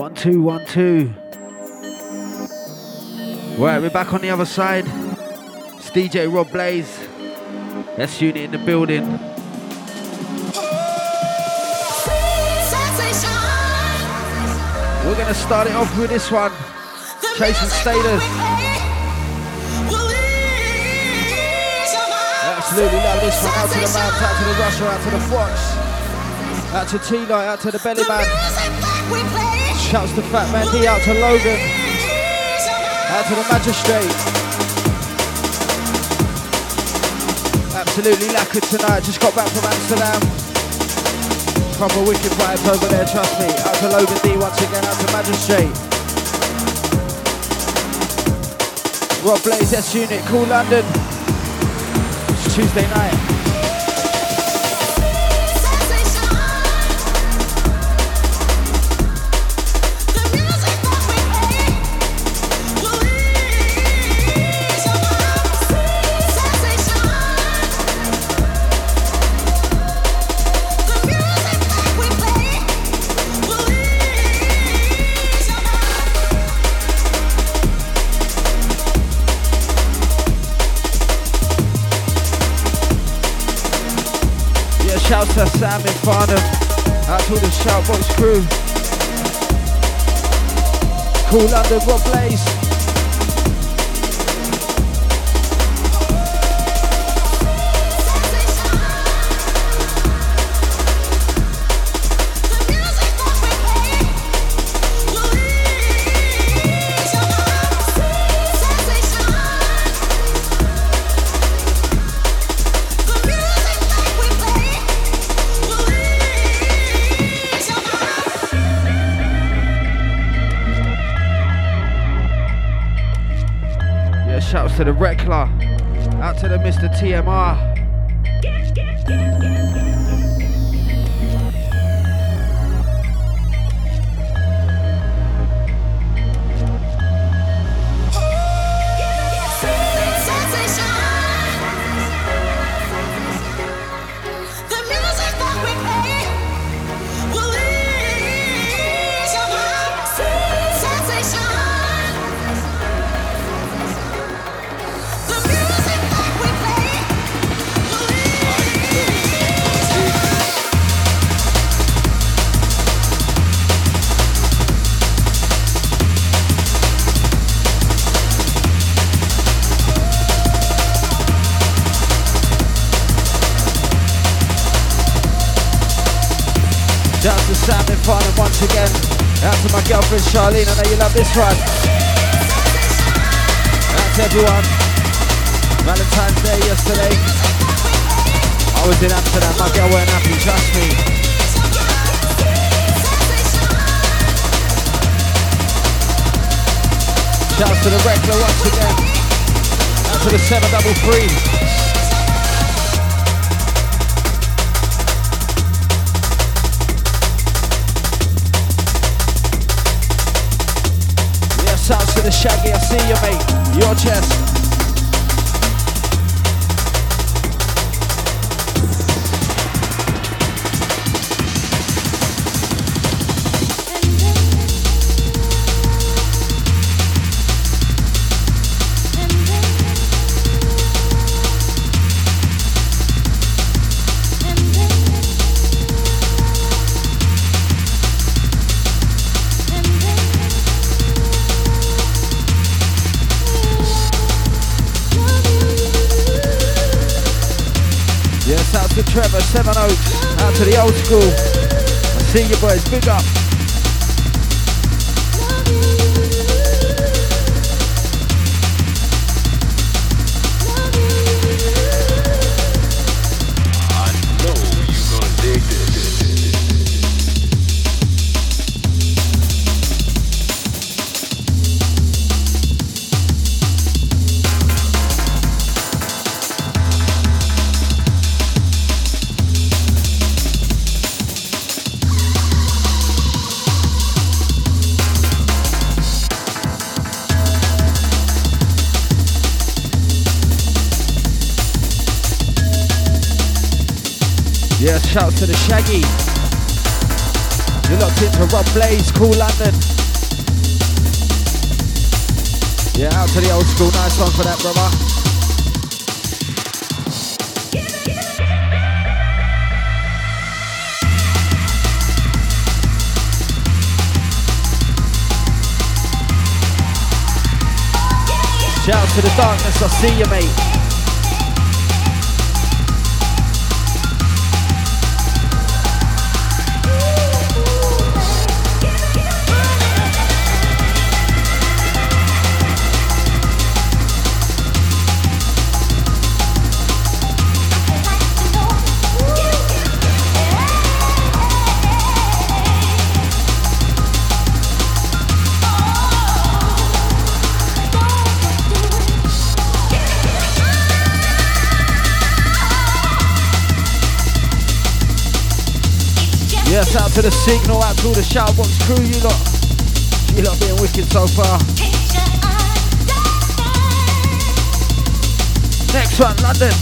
1 2 1 2. Right, we're back on the other side. It's DJ Rob Blaze. S Unit in the building. We're gonna start it off with this one. Chasing Status. Absolutely love this one. Out to the Mount, out to the Russia, out to the Fox. Out to T-Light, out to the Belly Man. Shouts to Fat Man D, out to Logan. Out to the Magistrate. Absolutely lacquered tonight. Just got back from Amsterdam. Proper wicked vibes over there, trust me. Out to Logan D once again, out to Magistrate. Rob Blaze, S Unit, Cool London. It's Tuesday night. Shouts to Sam in Farnham, out to the Shoutbox crew. Cool London, Rob Blaze. Shouts to the Reckler, out to the Mr. TMR. Shouts to Sam in Farnham once again. Out to my girlfriend Charlene, I know you love this one. Out to everyone. Valentine's Day yesterday. I was in Amsterdam, my girl weren't happy, trust me. Shouts to the Reckler once again. Out to the 733. Shouts to the Shaggy, I see you mate, your chest. Out to Trevor, Seven Oaks, out to the old school. I see you boys, big up. I know you're gonna dig this. Yeah, shouts to the Shaggy. You're locked into Rob Blaze, Cool London. Yeah, out to the old school. Nice one for that, brother. Shout to the darkness, I see you, mate. Yes, out to the signal, out to all the Shoutbox crew, you lot being wicked so far. Next one, London.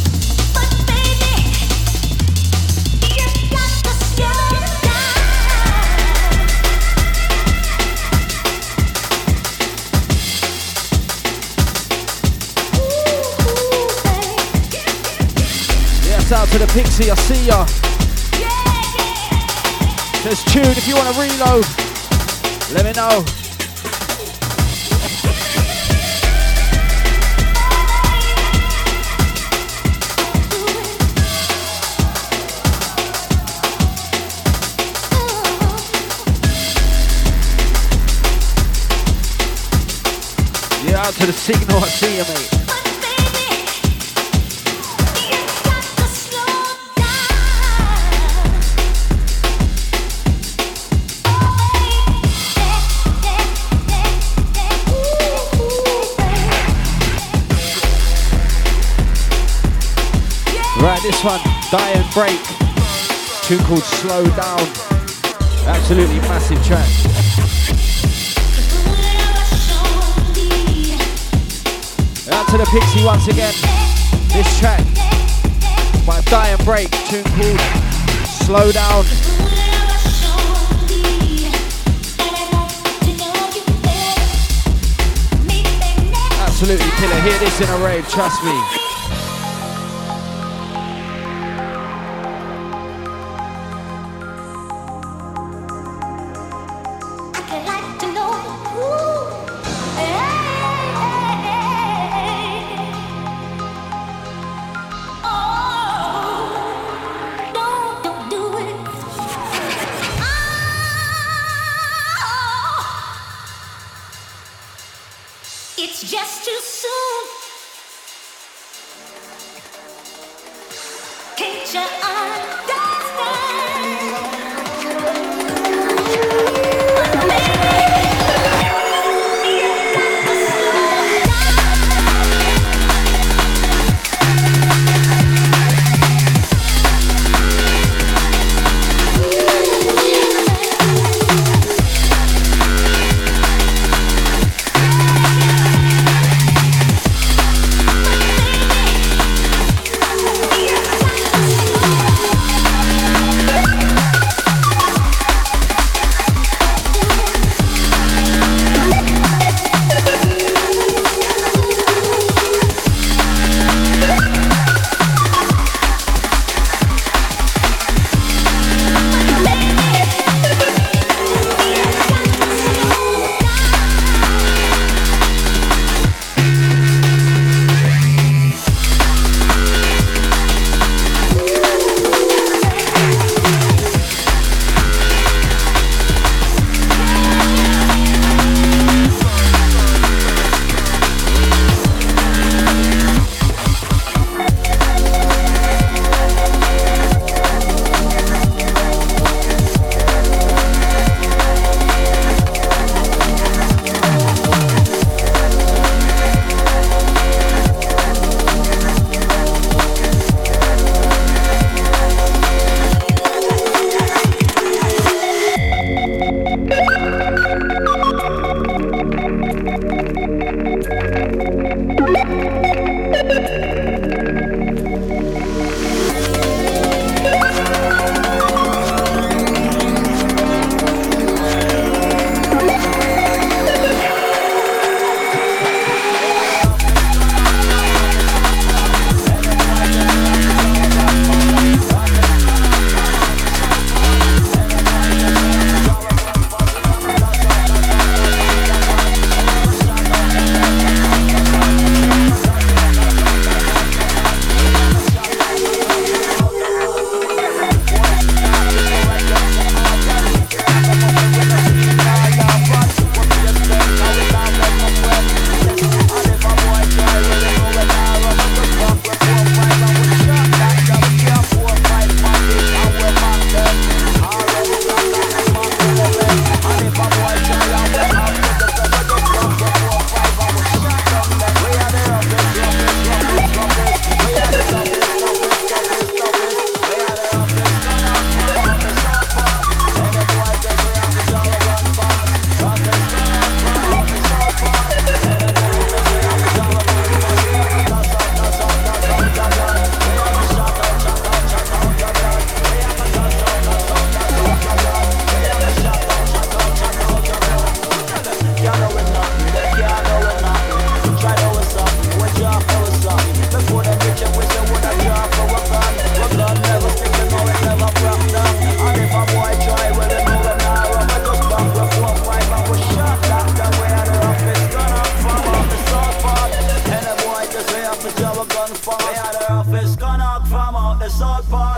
Yes, out to the Pixie, I see ya. Says tune if you want to reload, let me know. Yeah, out to the signal, I see you, mate. Right, this one, Die and Break, tune called Slow Down, absolutely massive track. Out to the Pixie once again, this track by Die and Break, tune called Slow Down. Absolutely killer, hear this in a rave, trust me. It's just too soon. Can't you understand?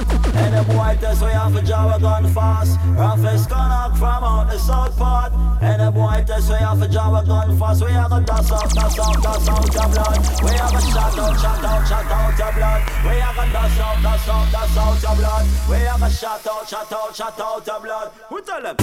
part. And them white test we have a jaw gun fast. Roughest connect from out the south part. And them white test we have a jaw gun fast. We have a dust out your blood. We have a shot out your blood. We have a dust out your blood. We have a shot out your blood. Who tell them?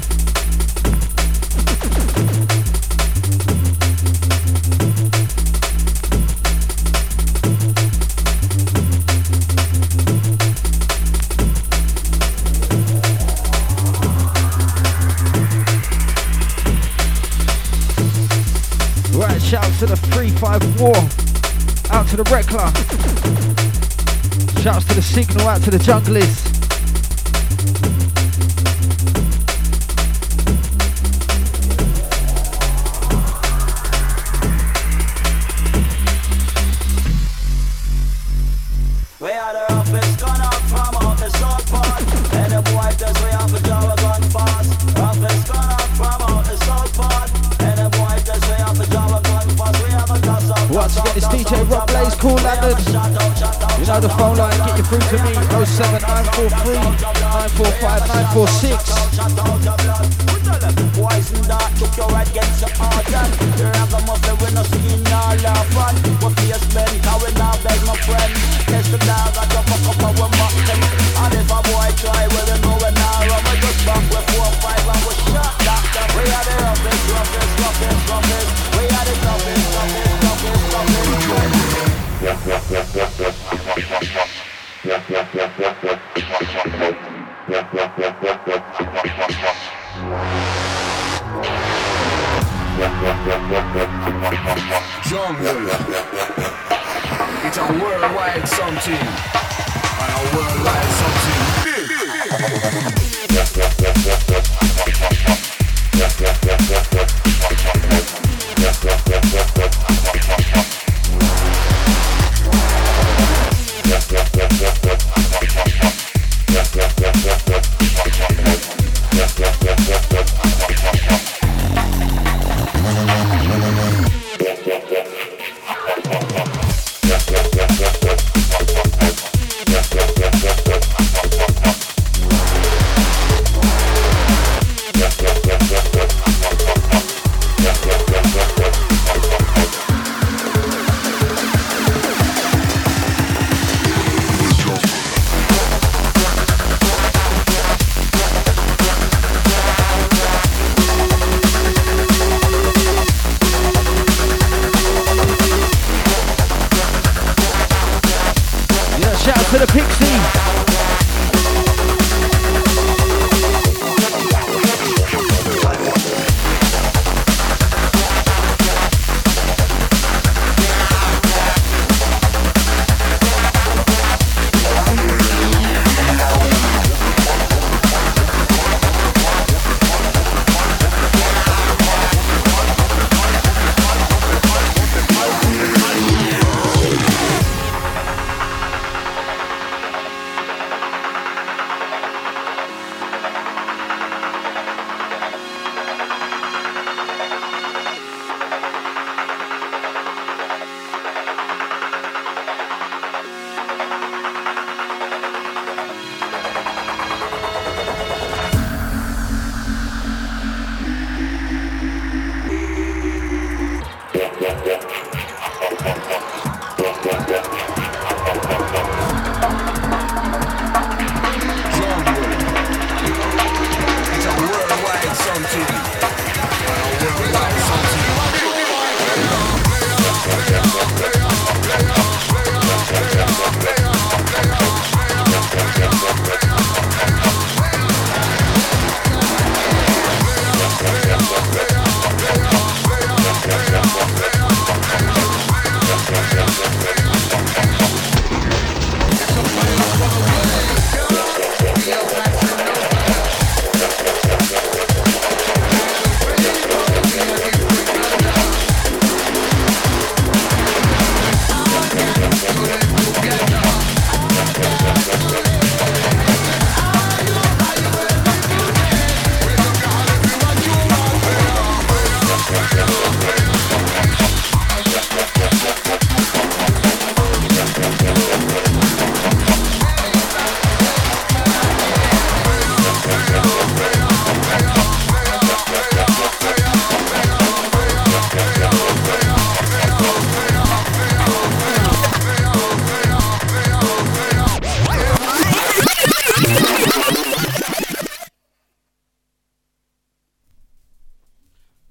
Right, shout out to the 3-5 War, out to the Rekla, shouts to the Signal, out to the Junglers. We are the roughest gun up from out the south part. And the white test we have a jaw gun fast. Roughest gun up from out the south part. And the white test we have a jaw gun fast. We have a dust out. Once again, it's DJ Rob Blaze, call London. You know the phone line, get you through to me, 07943 945 946. Poison that took your head against your organ. The ragamuffin with no skin nor laughing. What face bend, how we now beg my friend. Test the dog, I drop a cup of one mutton. And if a boy try, well you know we now run. We just back with 4-5 and we shot that. We are the roughest. We are the toughest. Jungle. It's a worldwide something. And a worldwide something big.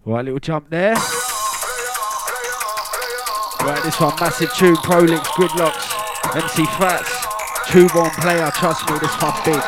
Right, little jump there. Right, this one, massive tune, Prolix, Gridlocks, MC Fats, True-born player, trust me, this one big.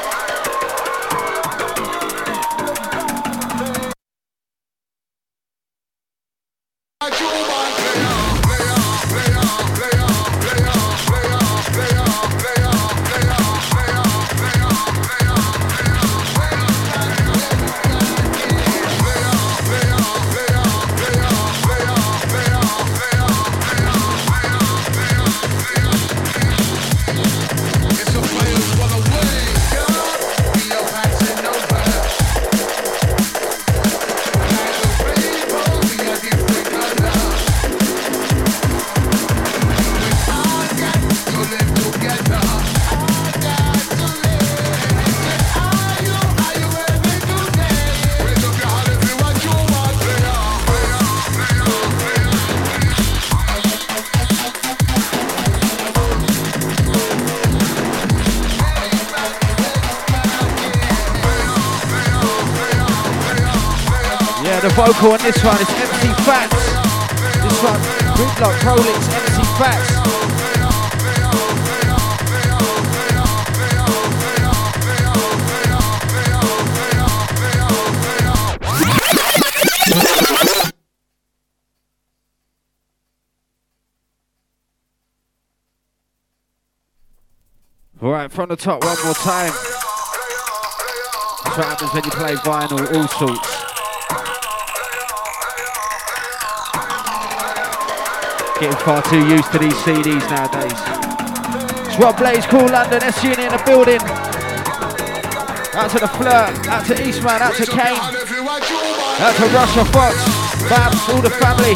The vocal on this one is MC Fats. This one, Gridlock, Prolix, MC Fats. Right, from the top one more time. That's what happens when you play vinyl, all sorts. Getting far too used to these CDs nowadays. It's what Blaze Cool London, S-Unit in the building. Out to the Flirt, out to Eastman, out to Kane. Out to Russia Fox, Babs, all the family.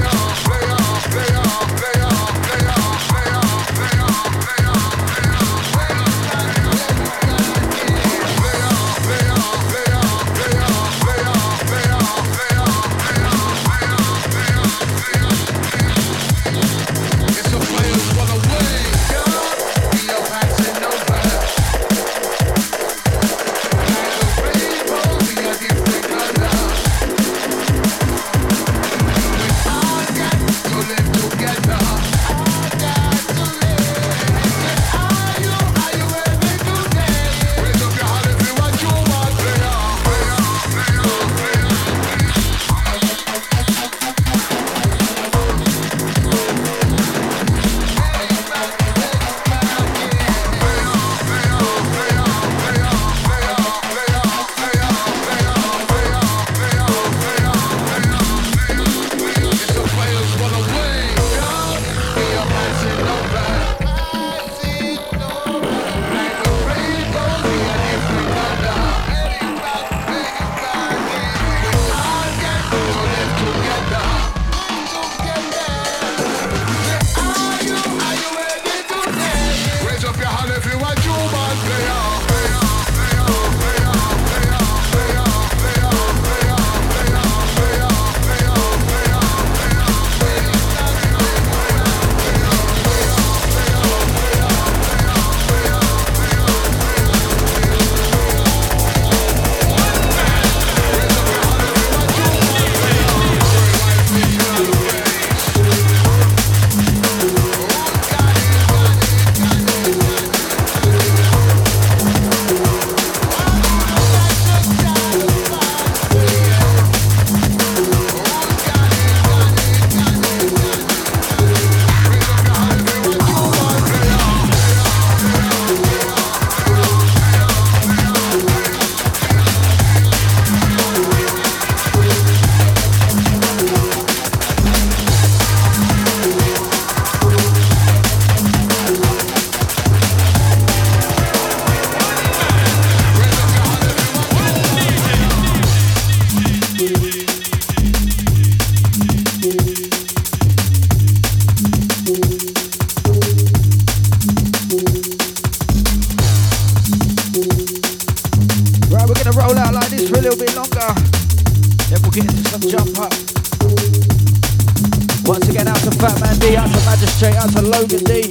Out to Logan D.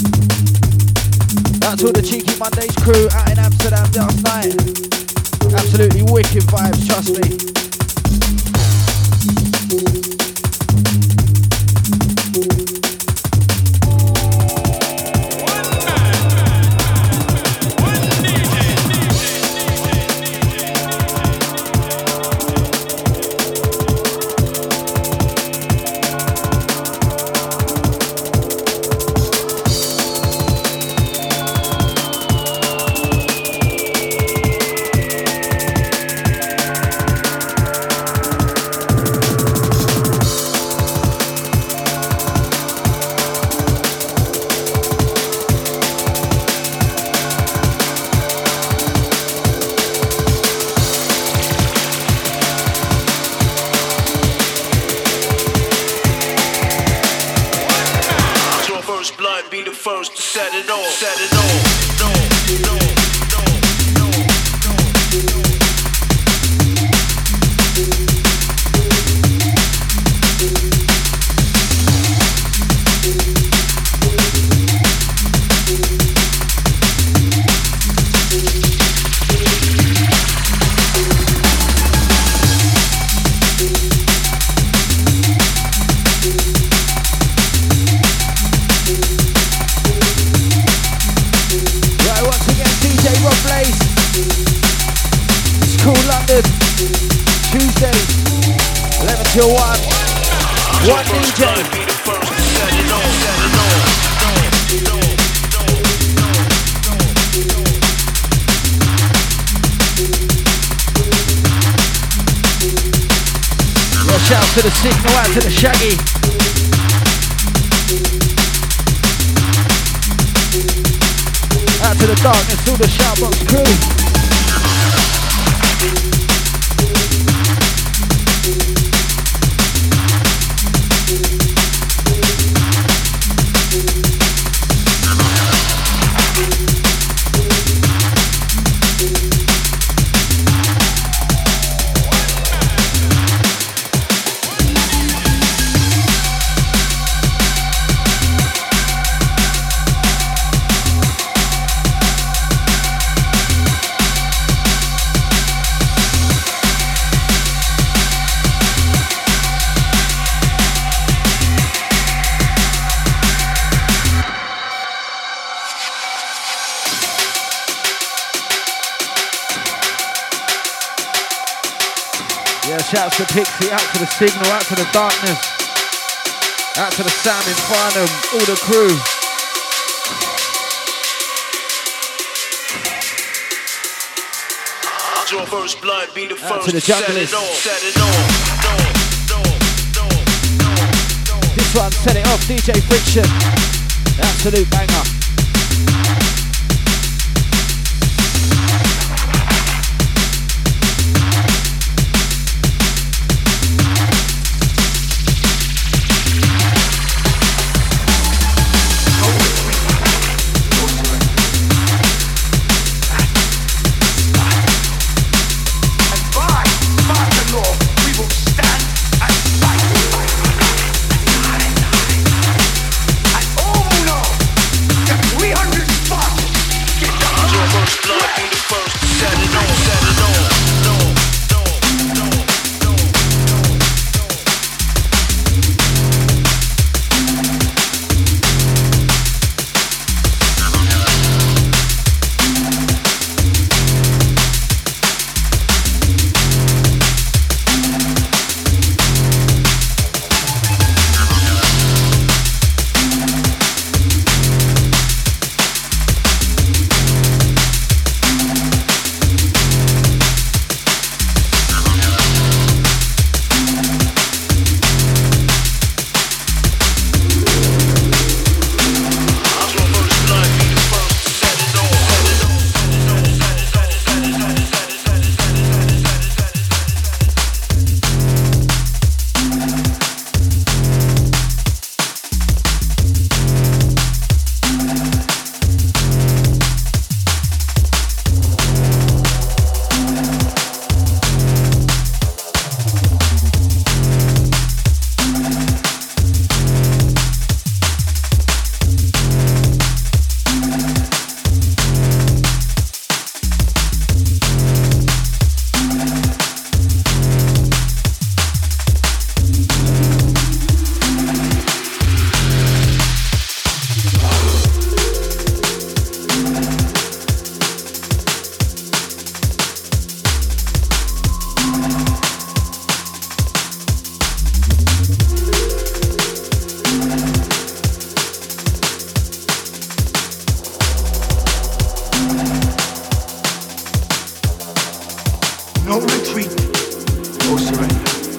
Out to all the Cheeky Mondays crew out in Amsterdam last night. Absolutely wicked vibes, trust me. Cool London. Tuesdays, 11 till 1. One DJ. Yeah, shout out to the Signal, out to the Shaggy. Out to the Darkness, all the Shoutbox crew. Shouts to Pixie, out to the Signal, out to the Darkness, out to the Sam in Farnham, all the crew. Your first blood be the out first to the Junglist. This one, set it off, DJ Friction. Absolute banger. No retreat, no surrender.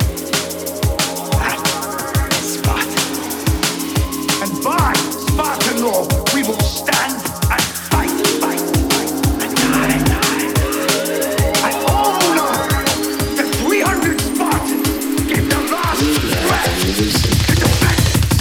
That is Sparta. And by Spartan law, we will stand and fight, and die. And all who know that 300 Spartans gave their last breath to defend.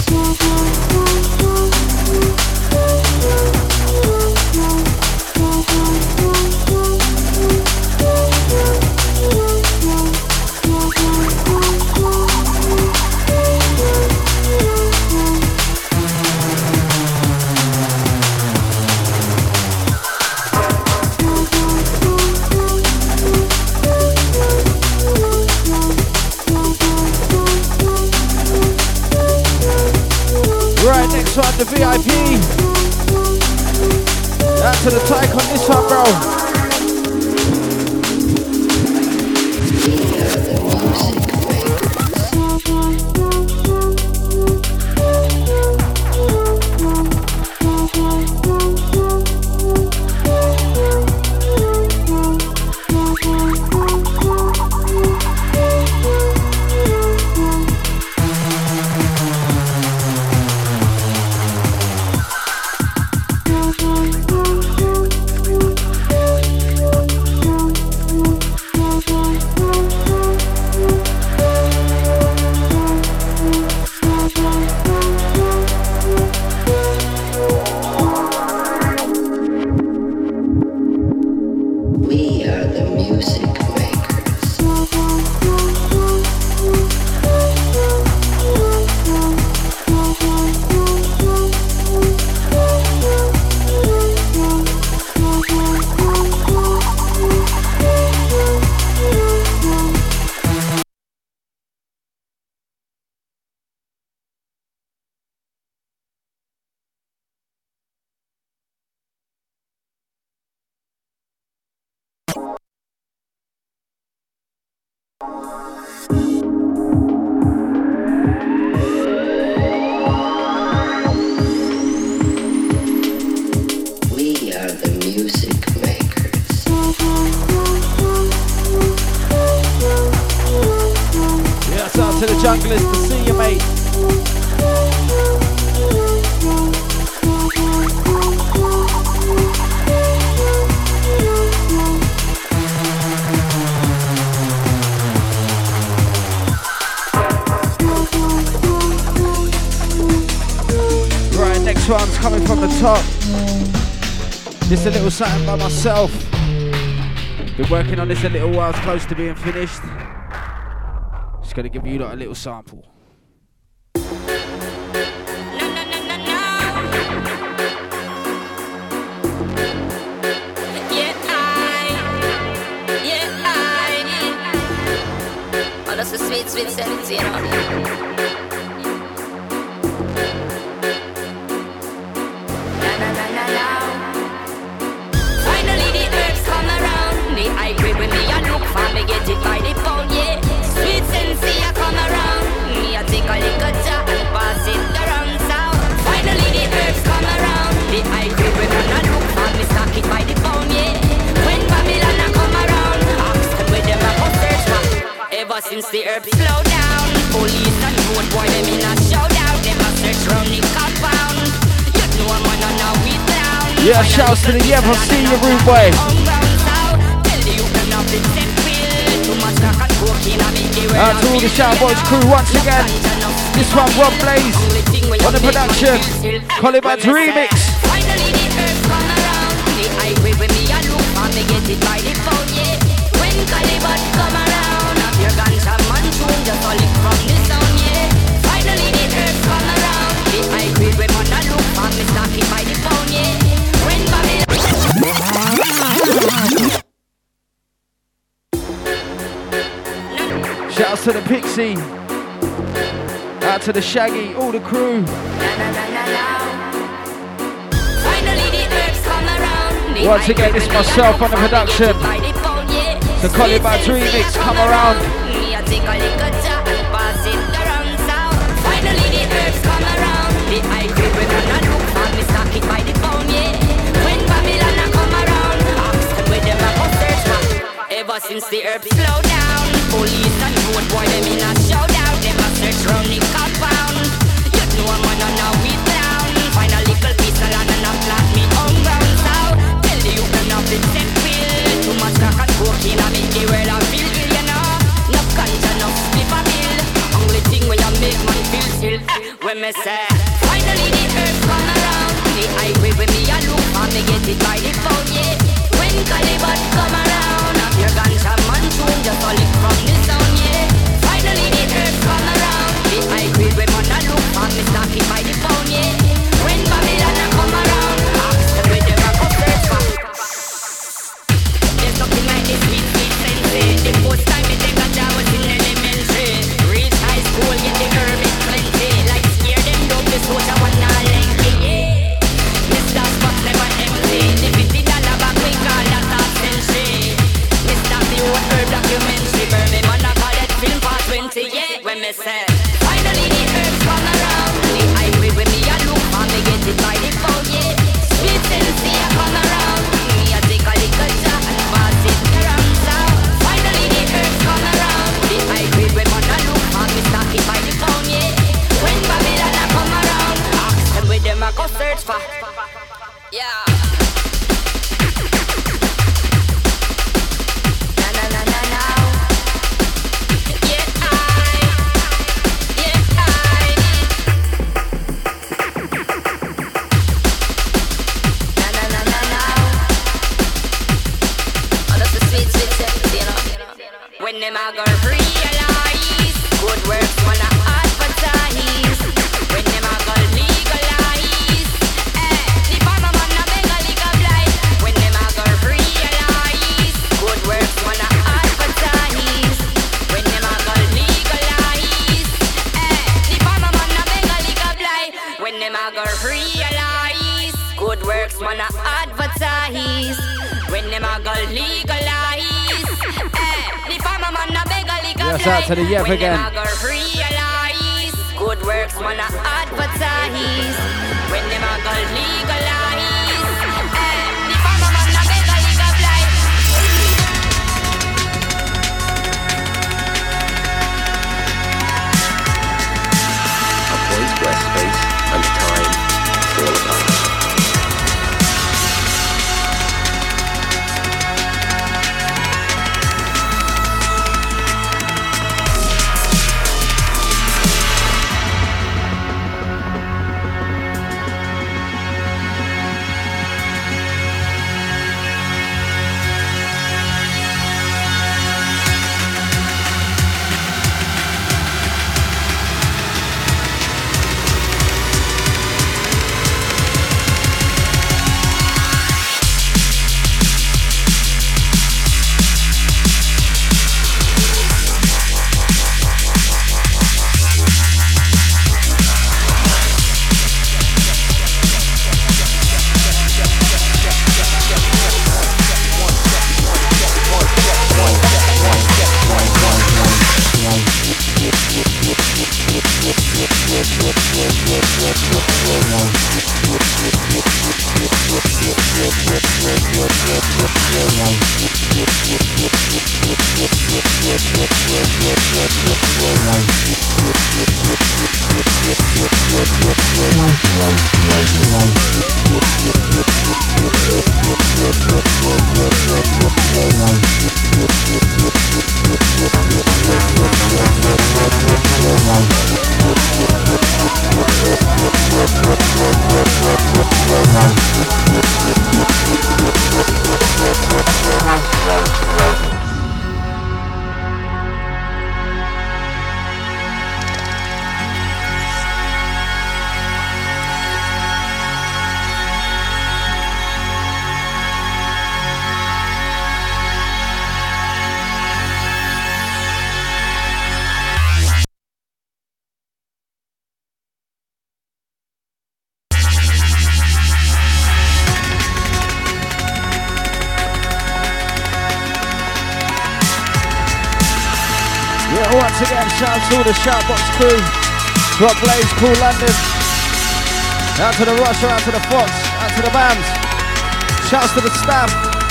Next one, the VIP. Out to the tyke on this one, bro. Just a little something by myself. Been working on this a little while, it's close to being finished. Just gonna give you like a little sample. Oh, that's a sweet, sweet sense, you know. Get it by the pound, yeah. Sweet sensei, I come around. Me, I take a little jar and pass it around. So finally the herbs come around. The high grade when I look for me, stock it by the pound, yeah. When Babylon I come around, ask them where them I go search for. Ever since the herbs slow down, police and road boy them in a showdown. Them a search round the compound. You know I'm on now we down. Yeah, shouts to the Yev, I've seen you, rude boy. Out to all the Shout Boys crew once again. This one Rob Blaze on the production. Colibad's remix. Finally the earth come around. The highway when me a look and me get it by the phone, yeah. When Colibad come around, have your ganja man tune just a lick from the sound, yeah. Finally the earth come around. The highway when man a look and me stock it by the phone, yeah. When Babylon. Shouts to the Pixie, out to the Shaggy, all the crew. Once again, it's myself on the production. The Colibad's remix, come around. Ever since the herbs slow down, police and road boy them in a showdown. Them a search round the compound. You know I'm on now we down. Find a little piece of land and a plant me on ground. So tell the youth enough to take pill. Too much crack and cocaine I make the world a feel ill, you know. Enough ganja, enough slip a bill. Only thing when you make man feel still. When me say finally the herbs come around, the highway when me a look and me get it by the phone, yeah. When Caliban come around, have your ganja man tune just a lick from the sound, yeah. Finally the herbs come around, the high grade when man a look and me stock it by the phone, yeah. When Babylon a come around, ask them where them a go search for. There's nothing like this sweet, sweet sensei. The first time me take a job was in elementary. Reach high school, get the herb is plenty. Like scare them down, this was a one not lengthy, yeah. Mr. Spot never empty. The $50 back we call that a century. Mr. The old herb documentary. Burn me man I call that film for 20, yeah. When me say finally the herbs come around, the highway when me a look and me get it by the phone, yeah. Sweet sensei a come around, me a take a little jar and pass it around. So finally the herbs come around, the highway when man a look and me stock it by the phone, yeah. When Babylon a come around, ask them where them a go search for. Yeah. when them a go realize good works wanna advertise, when them a go legalize, the farmer man a beg a legal blight, when them a go realize good works wanna advertise, when them a go legalize, the farmer man a beg a legal blight, when them a go realize good works wanna advertise, when them a go legalize, the farmer man a beg a legal blight. Yes, out to the Yev when again. them a go realize good works wanna advertise, when them a go legalize, the farmer man a beg a legal blight. A point where space and time fall apart. Once again, shout out to all the Shoutbox crew. Drop Blaze, Cool London. Out to the Russia, out to the Fox, out to the bands. Shouts to the staff.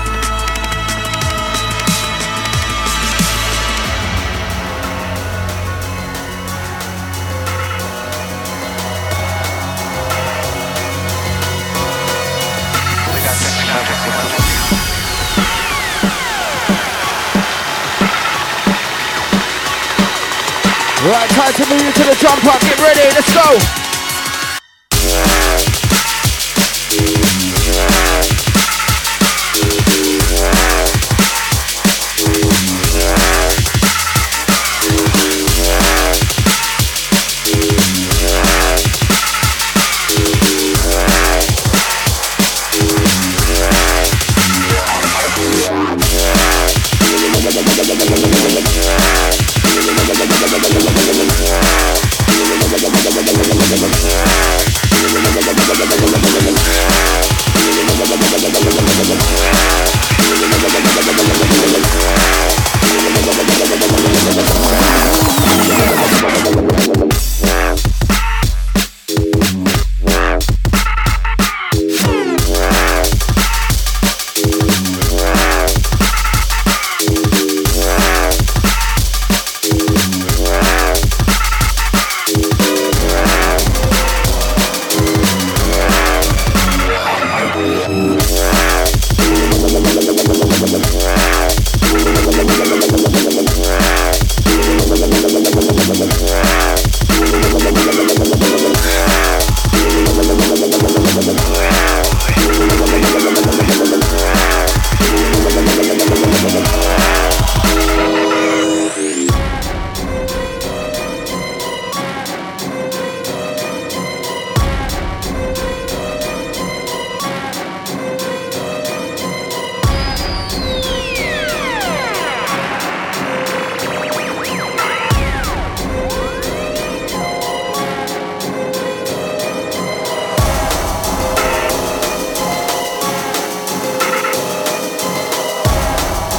Right, time to move you to the jump up. Get ready, let's go.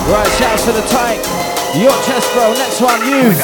Right, shouts to the tight. Your chest, bro. Next one, you.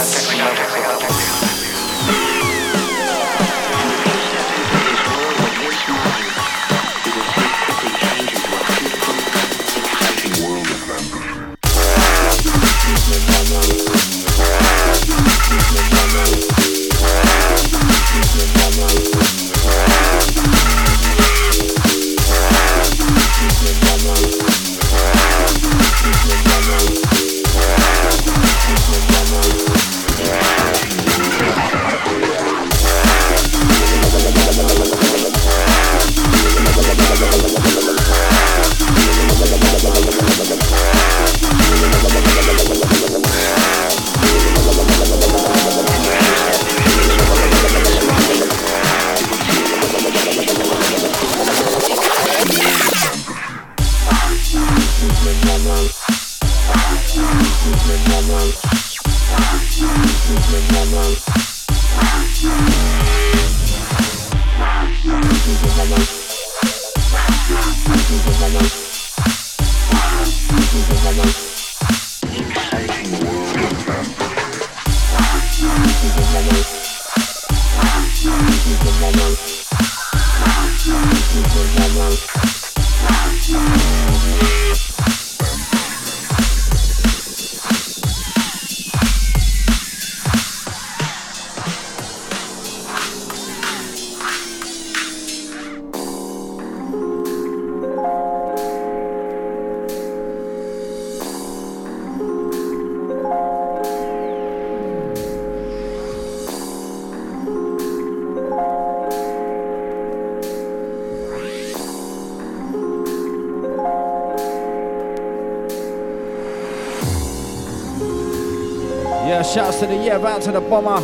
Shouts to the Yev, out to the Bomber,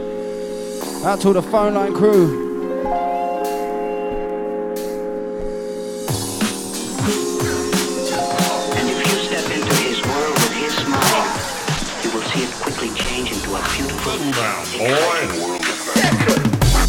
out to the phone line crew. And if you step into his world with his smile, you will see it quickly change into a beautiful, exciting world of magic.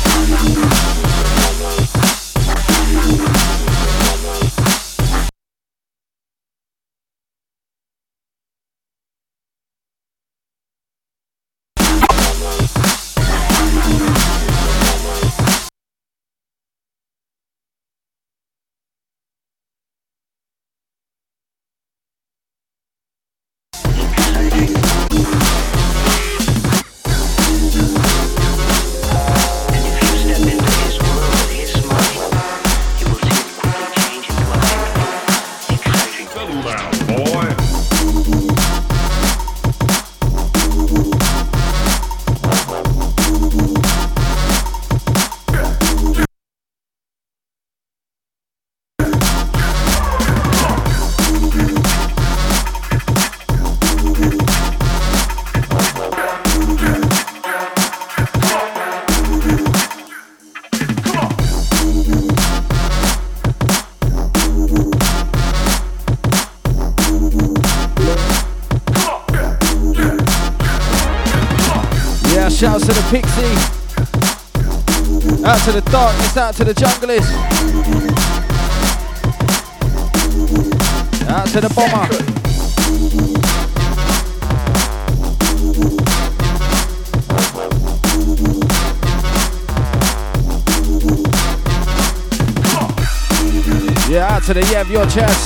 Shouts to the Pixie, out to the Darkness, out to the Junglist, out to the Bomber. Yeah, out to the Yev, your chest.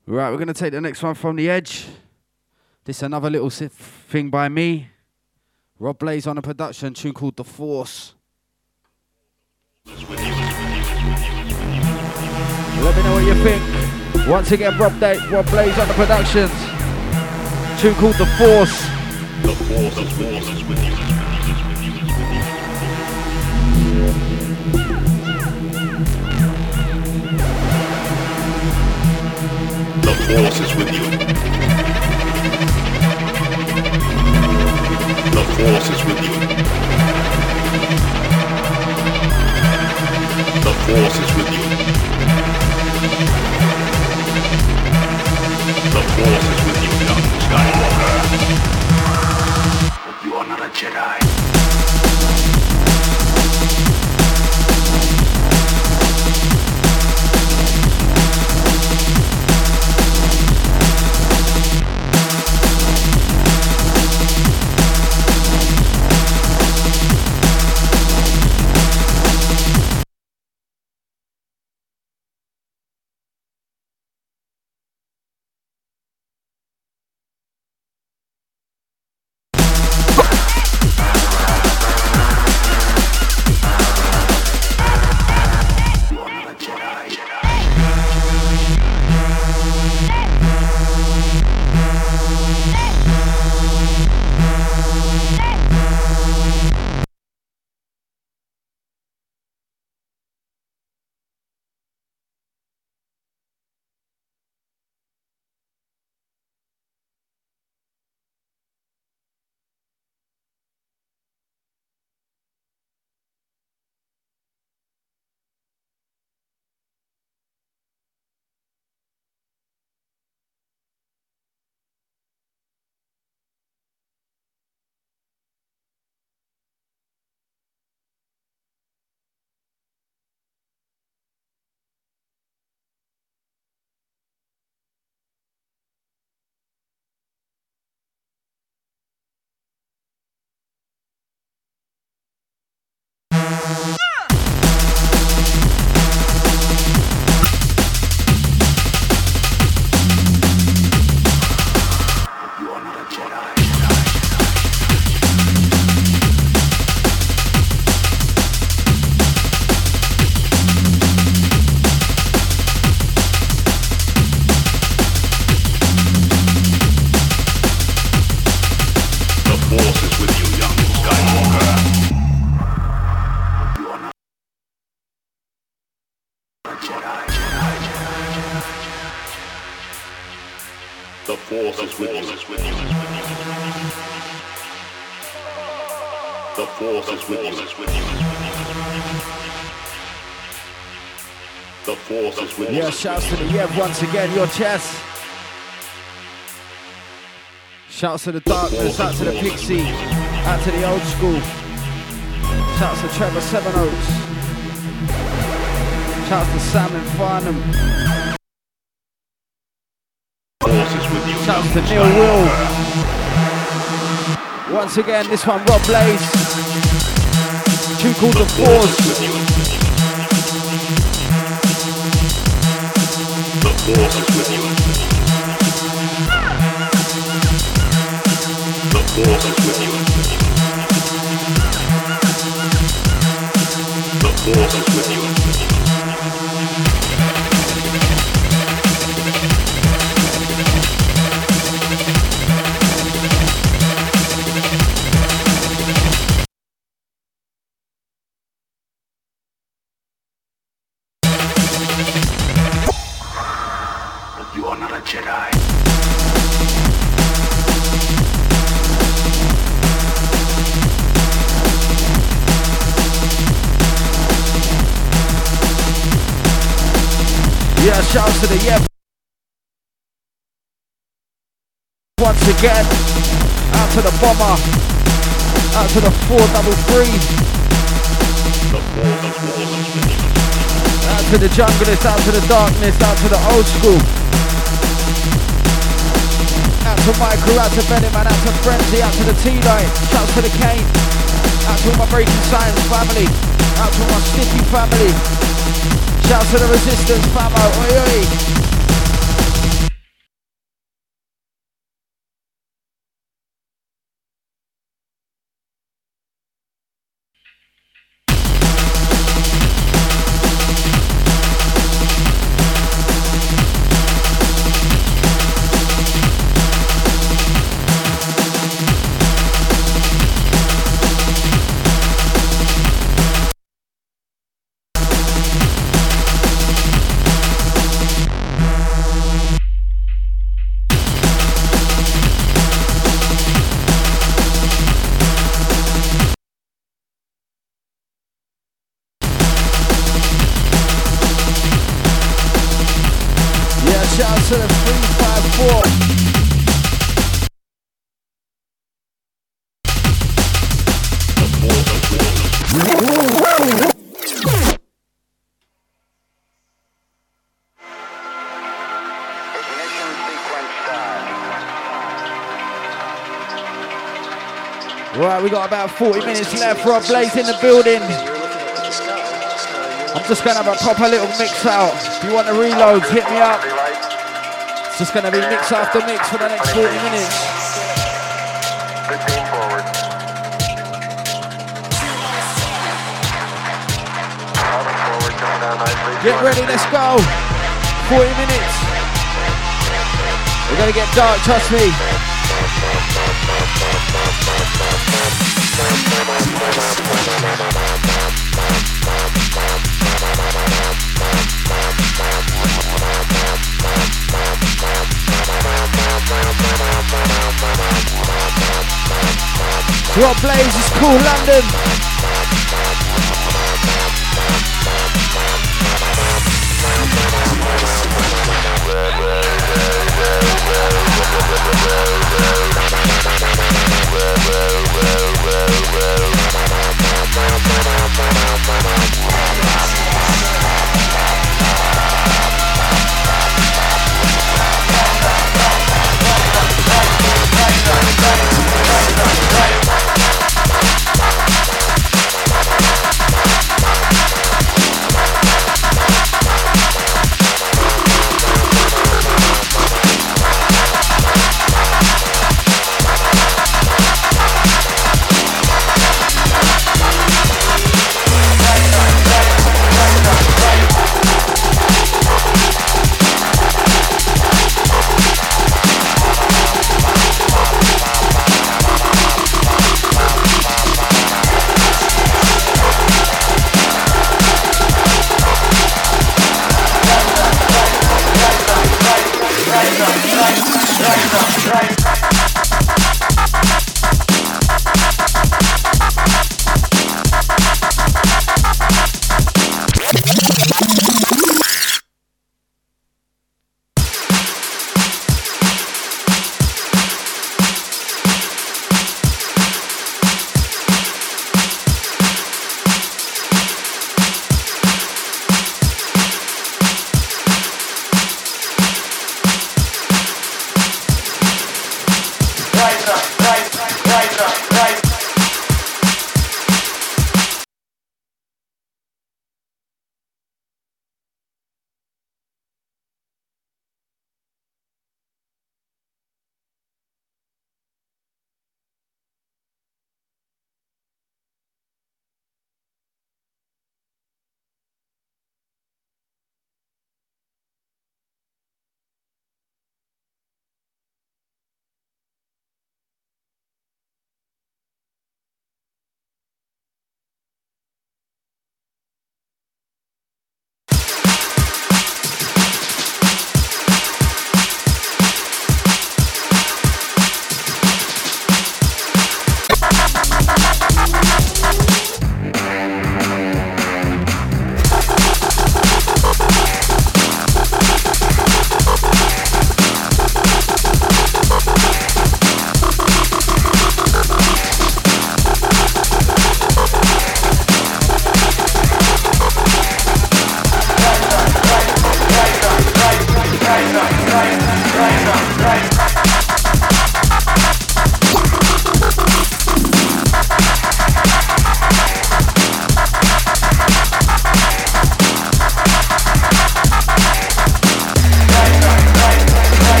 Right, we're going to take the next one from the edge. This is another little thing by me. Rob Blaze on a production, tune called The Force. Let me know what you think. Once again, Rob Blaze on the productions, tune called The Force. The Force is with you. The Force is with you. The Force is with you. The Force is with you. The Force is with you, young Skywalker. You are not a Jedi. The Force is with you. The Force is with you. The Force is with you. Yeah, shouts to the Yev once again, your chest. Shouts to the Darkness, out to the Pixie, out to the Old School. Shouts to Trevor Seven Oaks. Shouts to Sam in Farnham. Shouts to Neil Will. Once again, this one Rob Blaze. Tune called The Force. The Force is with you. The Force is with you. The Force is with you. You are not a Jedi. Yeah, shouts to the Yev. Once again, out to the Bomber, out to the 433. Out to the Junglist, out to the Darkness, out to the Old School. Out to Michael, out to Benny, man, out to Frenzy, out to the T-Line, shouts to the Kane. Out to all my Breaking Science family, out to all my Sticky family. Shouts to the Resistance famo, oi oi. Shout out to the 354. Right, we got about 40 minutes left. Rob Blaze in the building. I'm just gonna have a proper little mix out. If you want the reloads, hit me up. It's just gonna be mix after mix for the next 40 minutes. Good team forward. Forward, coming down nicely. Get ready, let's go. 40 minutes. We're gonna get dark, trust me. Rob Blaze is cool, London.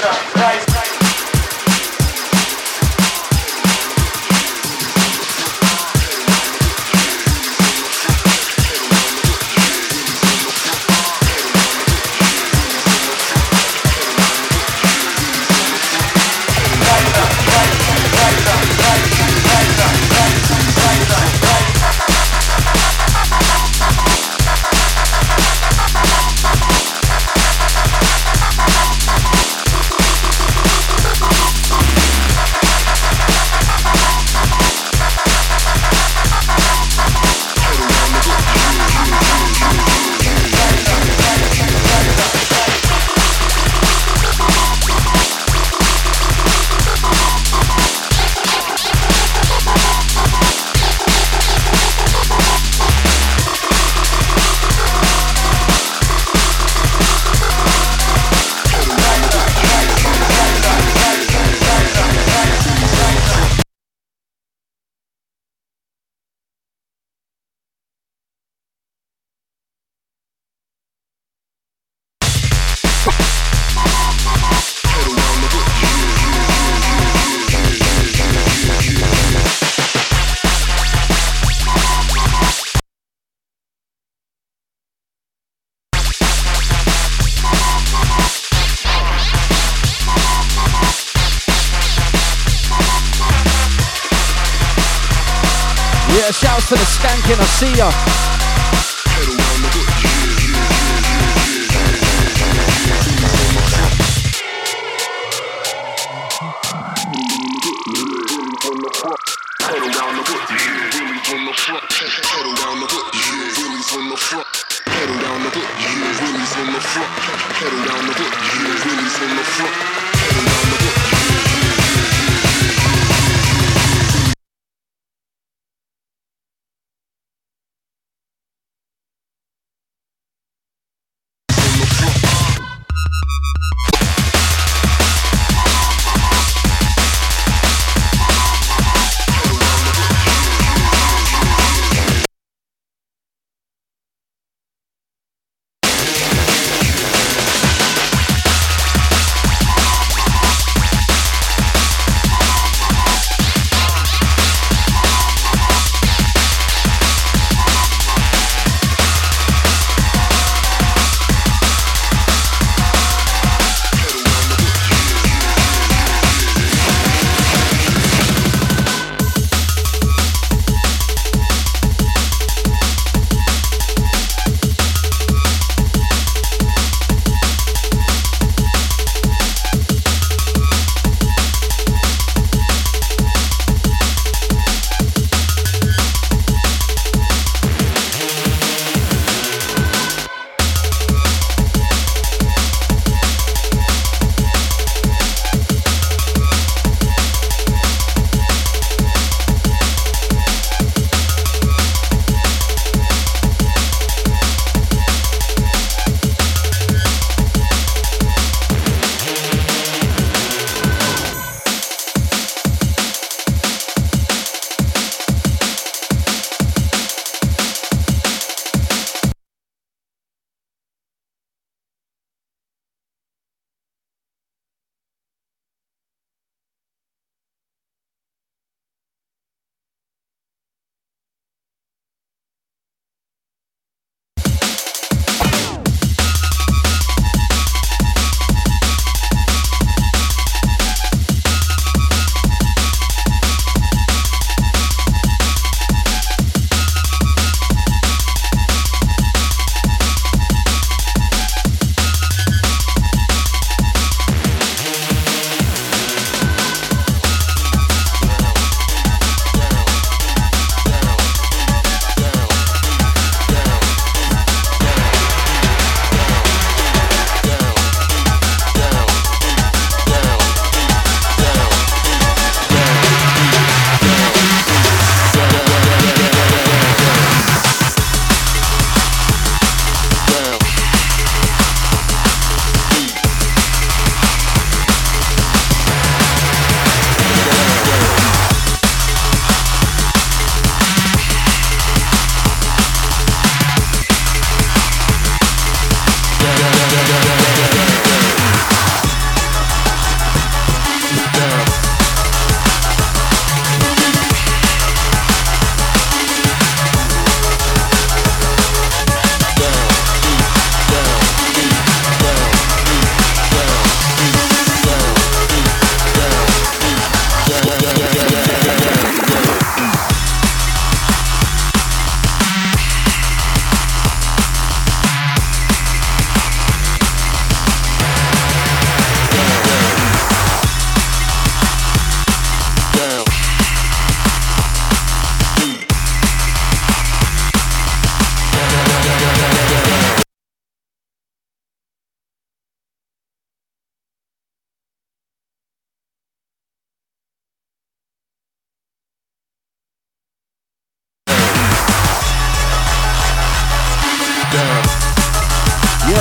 Yeah, shouts to the skanking, I see ya.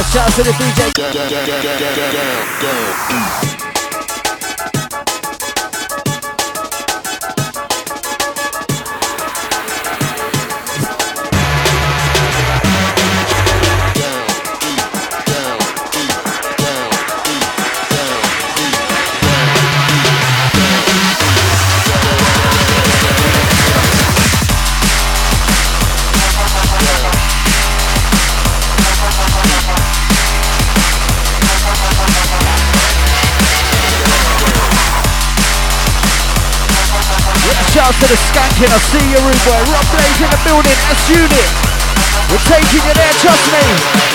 Shout out to the DJ. Shout out to the skanking, I see you, rude boy. Rob Blaze in the building, S-Unit. We're taking you there, trust me.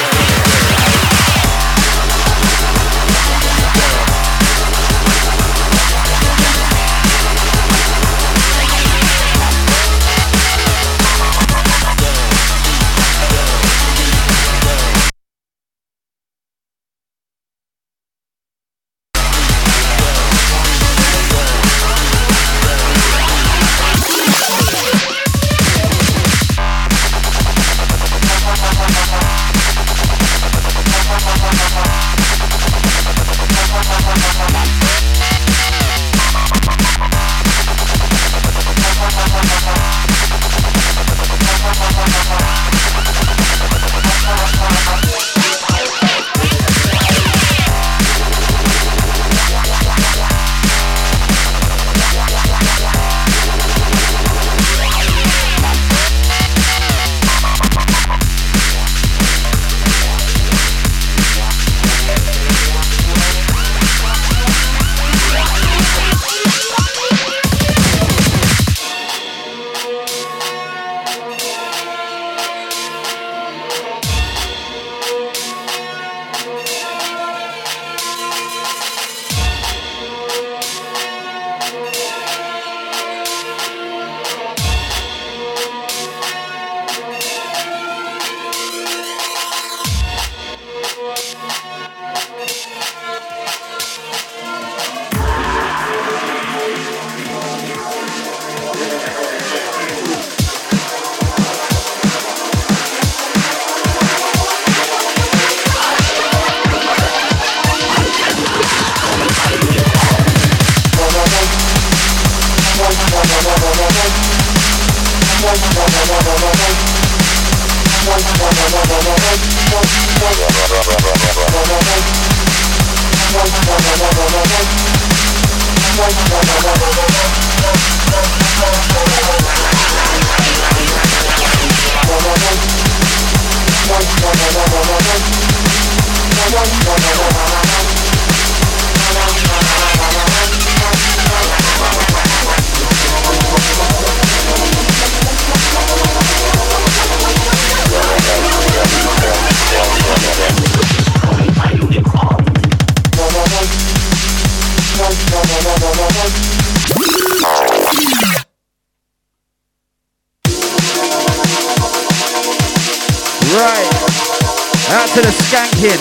To the skanking.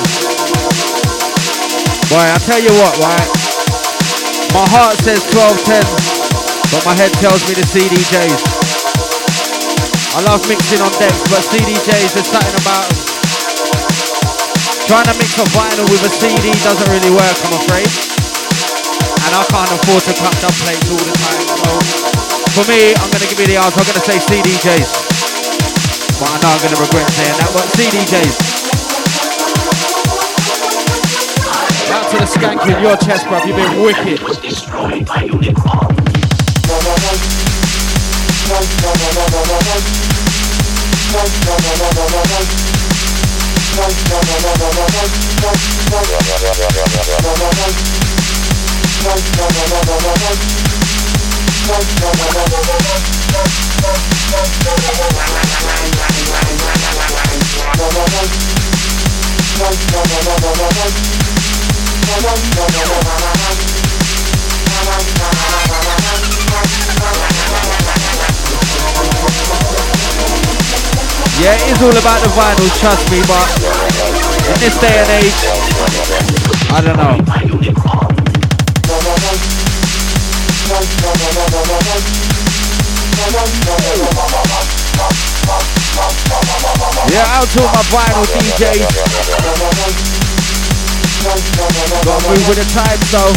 Boy, I tell you what, right? My heart says 12-10, but my head tells me the CDJs. I love mixing on decks, but CDJs, there's something about them. Trying to mix a vinyl with a CD doesn't really work, I'm afraid. And I can't afford to cut dub plates all the time. So for me, I'm going to give you the answer. I'm going to say CDJs. But I know I'm going to regret saying that, but CDJs. Out to the skank in your chest, bruv, you've been wicked. Was destroyed by Unicron. Yeah, it is all about the vinyl, trust me, but in this day and age, I don't know. Yeah, out to all my vinyl DJs. Gotta move with the times though.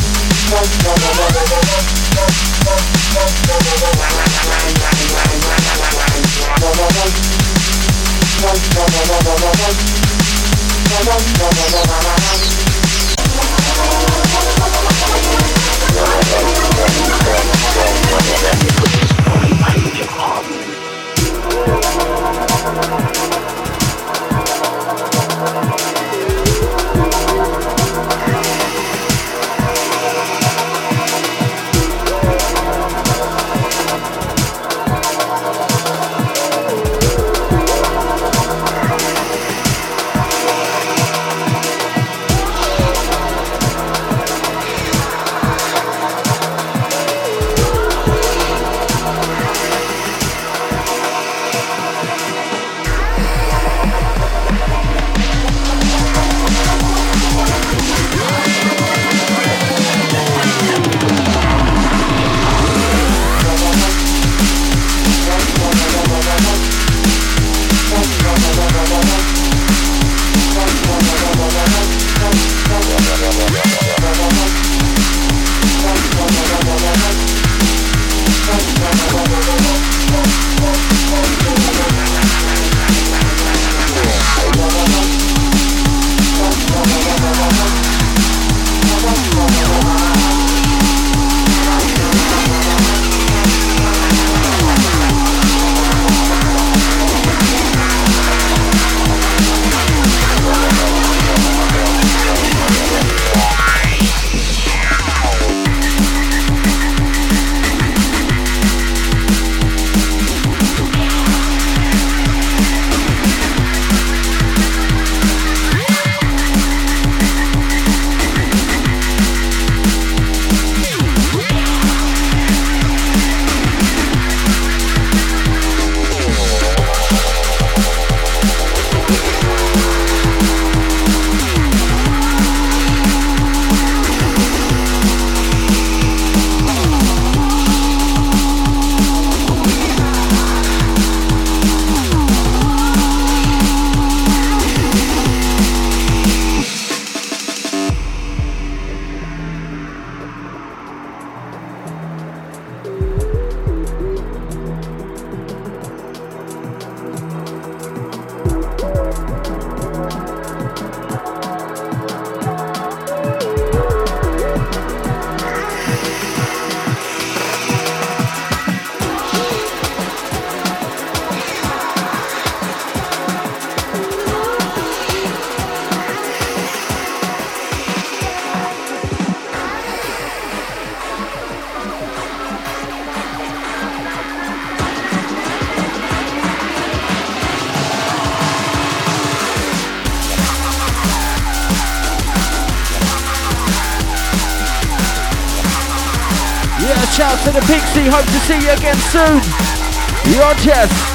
Shout to the Pixie, hope to see you again soon. Your chest.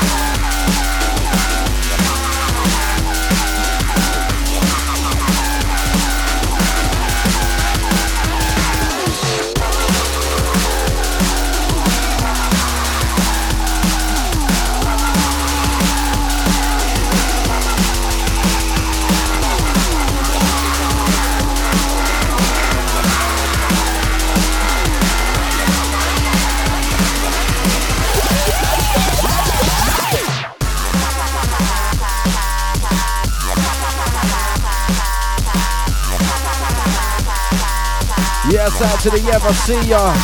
Yes, out to the Yev, I see ya.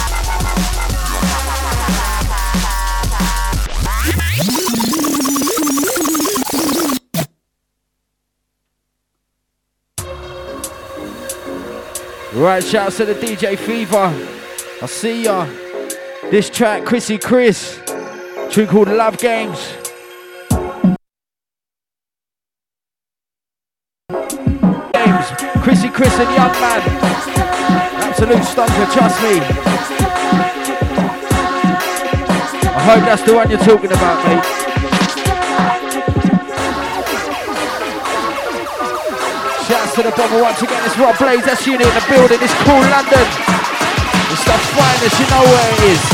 Right, shouts to the DJ Fever. I see ya. This track, Chrissy Chris. Tune called Love Games. Chrissy Chris and Young Man. Absolute stunker, trust me. I hope that's the one you're talking about, mate. Shouts to the bomber once again. It's Rob Blaze, that's unit in the building. It's cool London. It's the finest, you know where it is.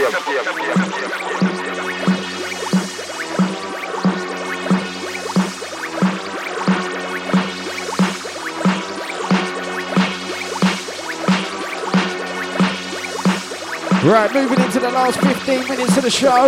Right, moving into the last 15 minutes of the show.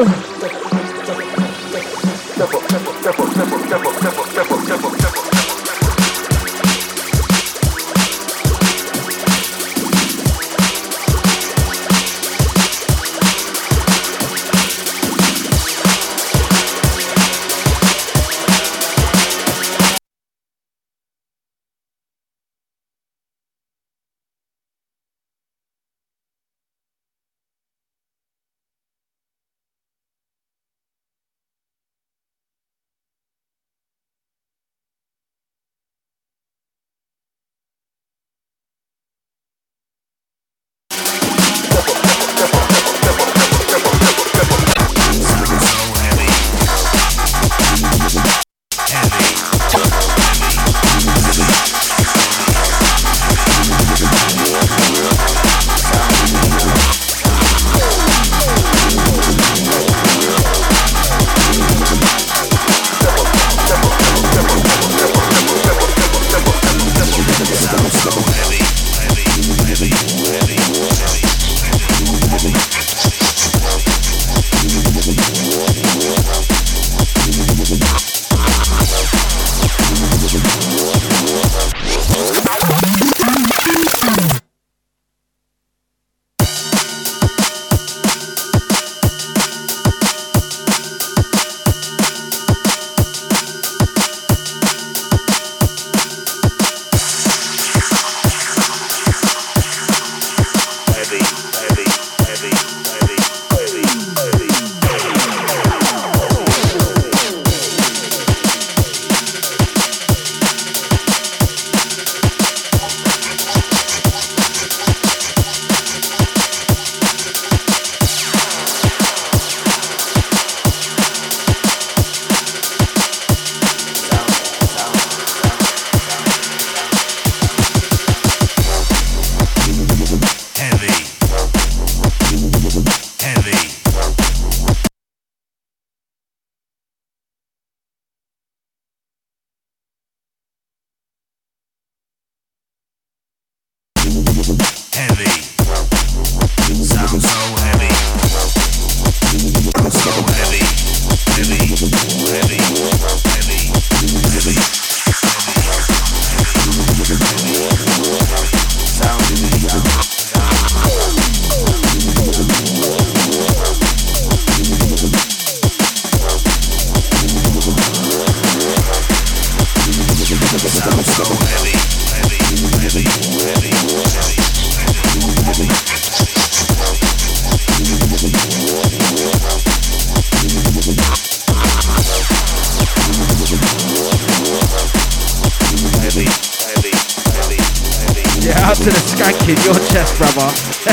Yeah, out to the skank in your chest, brother.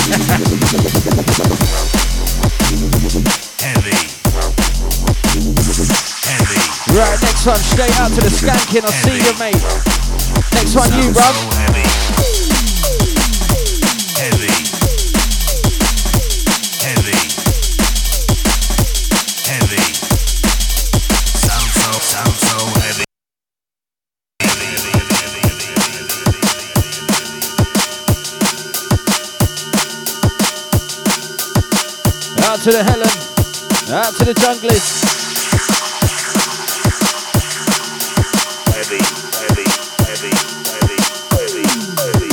Right, next one, straight out to the skanking. I'll see you, mate. Next one, you, bruv. Sound so heavy. Out to the Helen, out to the junglers. Heavy, heavy, heavy, heavy, heavy, heavy,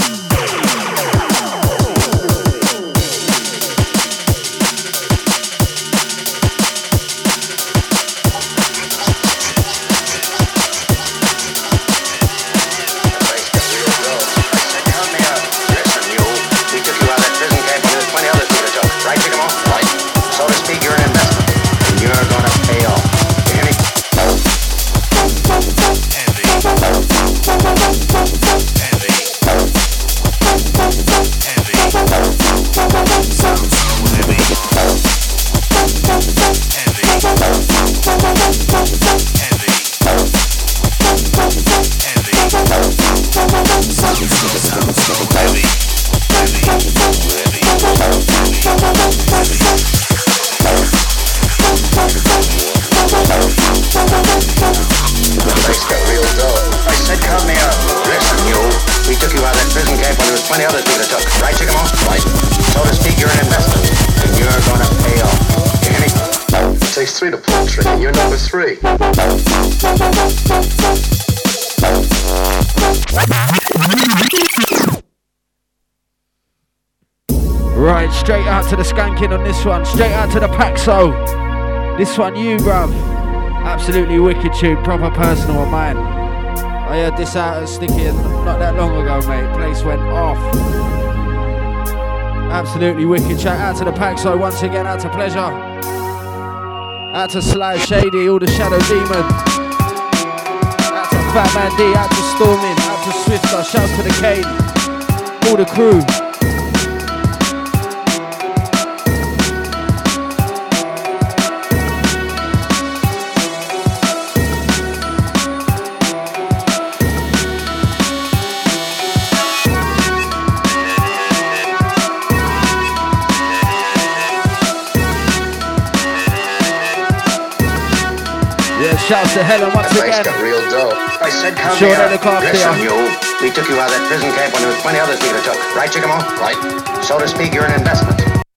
Right, Chickamo? Right. So to speak, you're an investment. And you're gonna pay Right, Chickamauga? Right. So to speak, you're an investment, and you're gonna pay off. You hear me? It takes 3 to pull a trigger. You're number 3. Right, straight out to the skanking on this one. Straight out to the Paxo. This one, you, bruv. Absolutely wicked tune. Proper personal of mine. I heard this out at Sticky not that long ago, mate. Place went off. Absolutely wicked. Shout out to the Paxo once again. Out to Pleasure. Out to Sly Shady, all the Shadow Demons. Out to Fat Man D. Out to Stormin. Out to Swifter. Shouts to the Kane. All the crew. Shouts to Helen once again. Got real dough. I said, come sure here. Listen, you. We took you out of that prison camp when there was plenty others we could have took. Right, Chickamauga? Right. So to speak, you're an investment.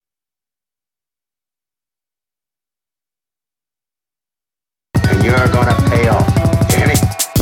And you're gonna pay off. You hear me?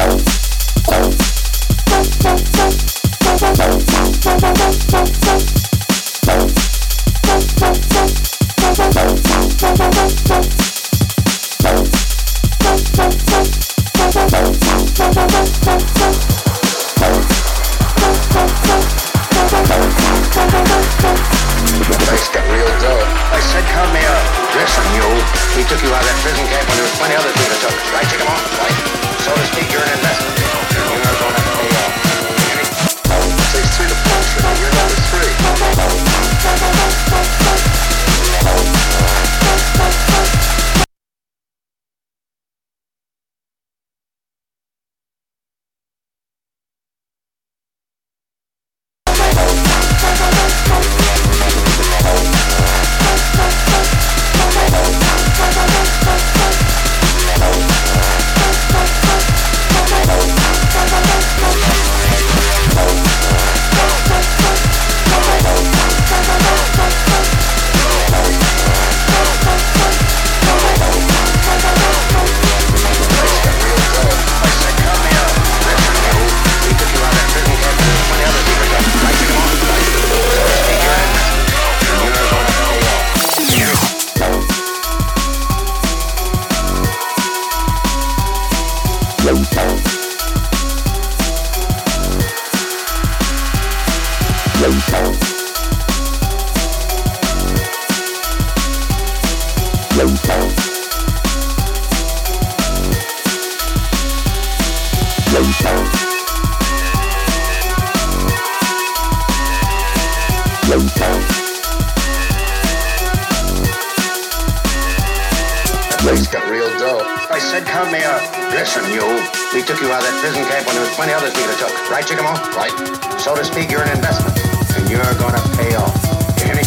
We took you out of that prison camp when there was plenty others we could have took. Right, Chickamauga? Right. So to speak, you're an investment. And you're gonna pay off. It takes 3 to pull a trigger. You're number 3. Place got real dough. I said, come here. Listen, you. We took you out of that prison camp when there was plenty others we could have took. Right, Chickamauga? Right. So to speak, you're an investment. And you're gonna pay off. You hear me?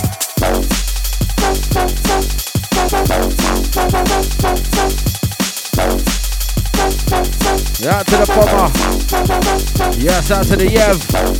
Out to the Bomber. Yes, out to the Yev.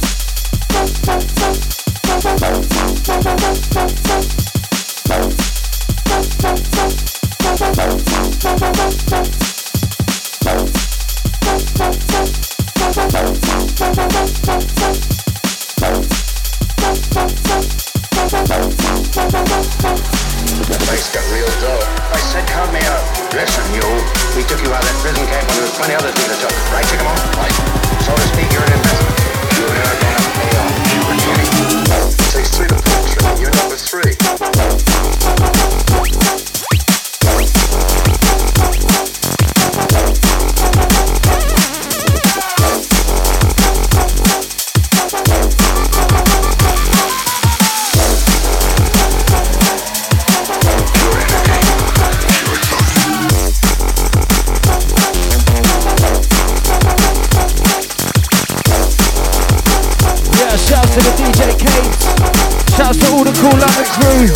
The place got real dough. I said, come here. Listen, you. We took you out of that prison camp when there was plenty others we could have took. Right, Chickamauga? Right. So to speak, you're an investment. You're gonna pay off. It takes 3 to pull a trigger. You're number 3. Shouts to the DJ Caves. Shouts to all the cool London crew.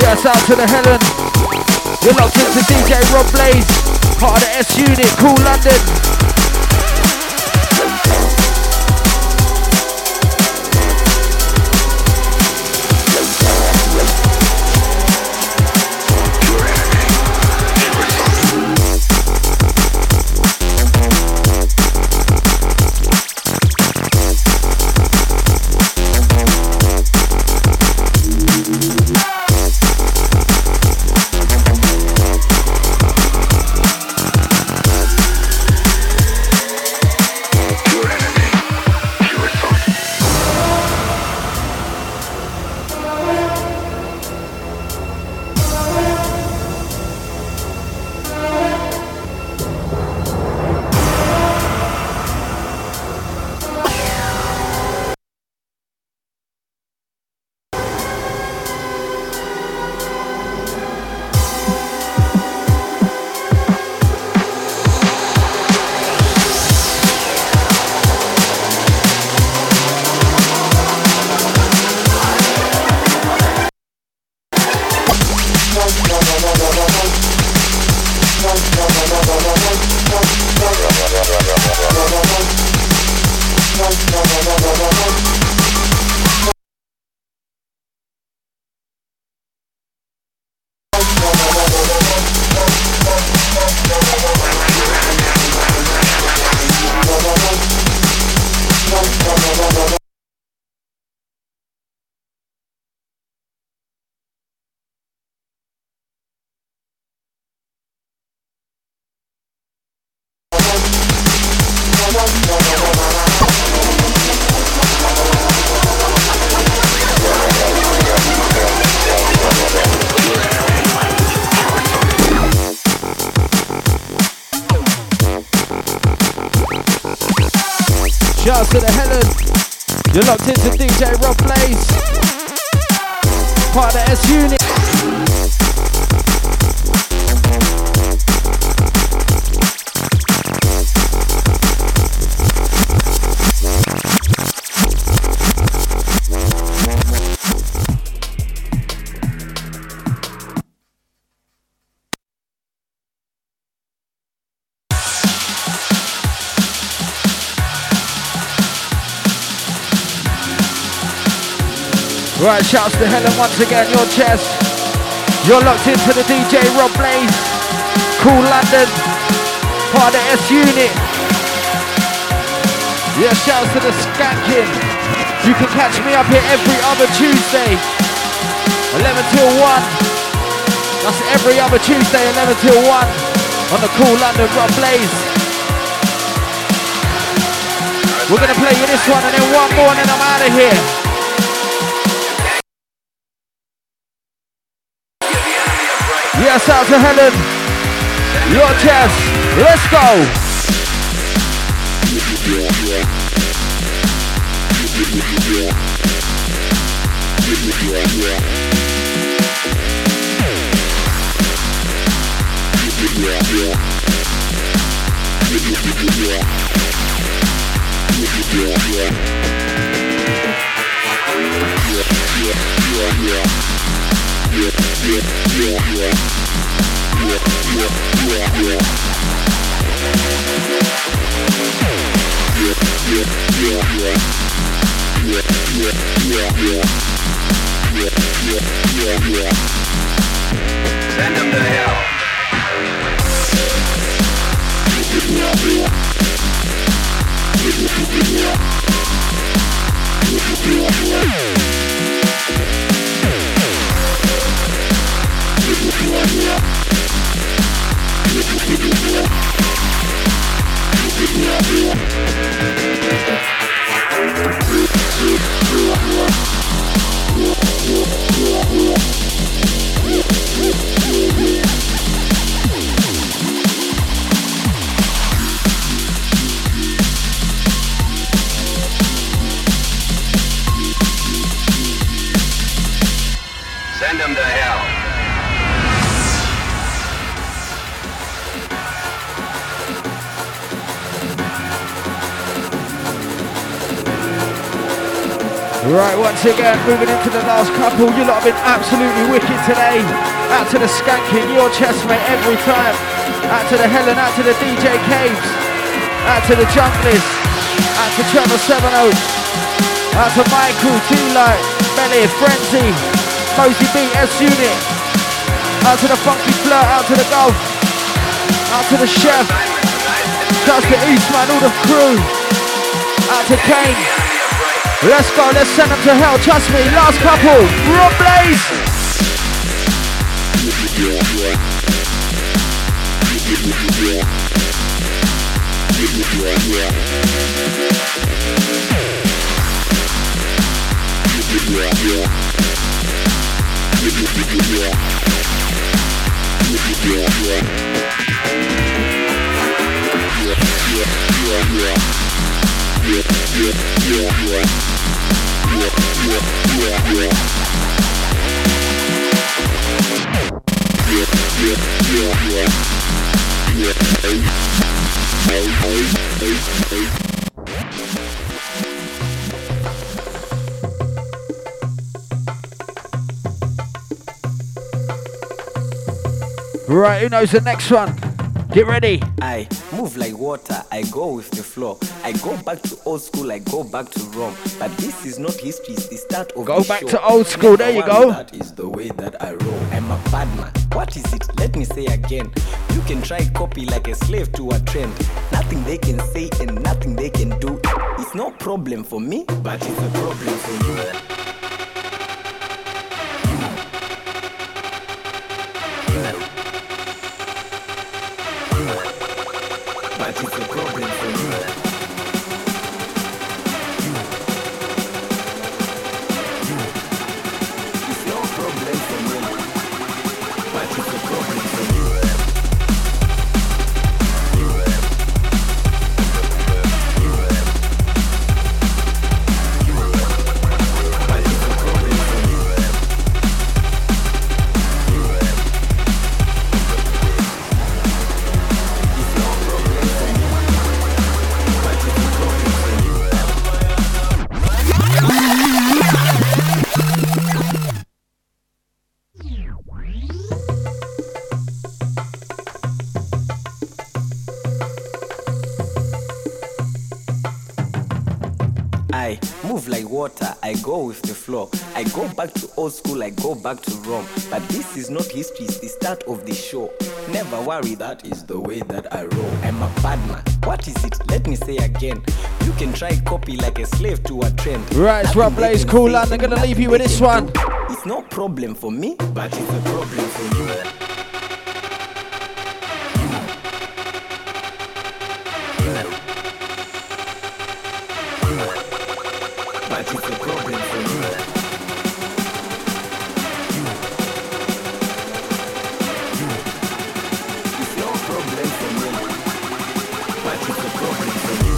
Yes, out to the Helen. You're locked into DJ Rob Blaze, part of the S Unit, Cool London. Shouts to the Helen. You're locked into DJ Rob Blaze, part of the S Unit. Right, shouts to Helen once again, your chest. You're locked into the DJ Rob Blaze, Cool London, part of the S Unit. Yeah, shouts to the Skanking. You can catch me up here every other Tuesday, 11 till 1. That's every other Tuesday, 11 till 1, on the Cool London Rob Blaze. We're gonna play you this one and then one more and then I'm out of here. Yes, out to Helen. Your chest. Let's go. Send them to hell. Send them to hell. Right, once again, moving into the last couple. You lot have been absolutely wicked today. Out to the Skanking, your chest mate every time. Out to the Helen, out to the DJ Caves. Out to the Junglers. Out to Trevor Sevenoaks. Out to Michael, G-Light, Belly, Frenzy, Mosey B, S-Unit. Out to the Funky Flirt, out to the Golf. Out to the Chef. Shouts to Eastman, all the crew. Out to Kane. Let's go, let's send them to hell, trust me, last couple, Rob Blaze! Right, who knows the next one? Get ready. I move like water, I go with the flow. I go back to old school, I go back to Rome. But this is not history, it's the start of go the back show. To old school, there you go. That is the way that I roll. I'm a bad man. What is it? Let me say again. You can try copy like a slave to a trend. Nothing they can say and nothing they can do. It's no problem for me, but it's a problem for you. But it's a problem for you. It's no problem for me. But it's a problem for you. But it's a problem for you. I move like water, I go with the flow. I go back to old school, I go back to Rome. But this is not history, it's the start of the show. Never worry, that is the way that I roll. I'm a bad man. What is it? Let me say again. You can try copy like a slave to a trend. Right, it's Rob Blaze, Cool Land. I'm gonna leave you with this one. It's no problem for me, but it's a problem for you. But it's a problem for you. It's no problem for me. But it's a problem for you.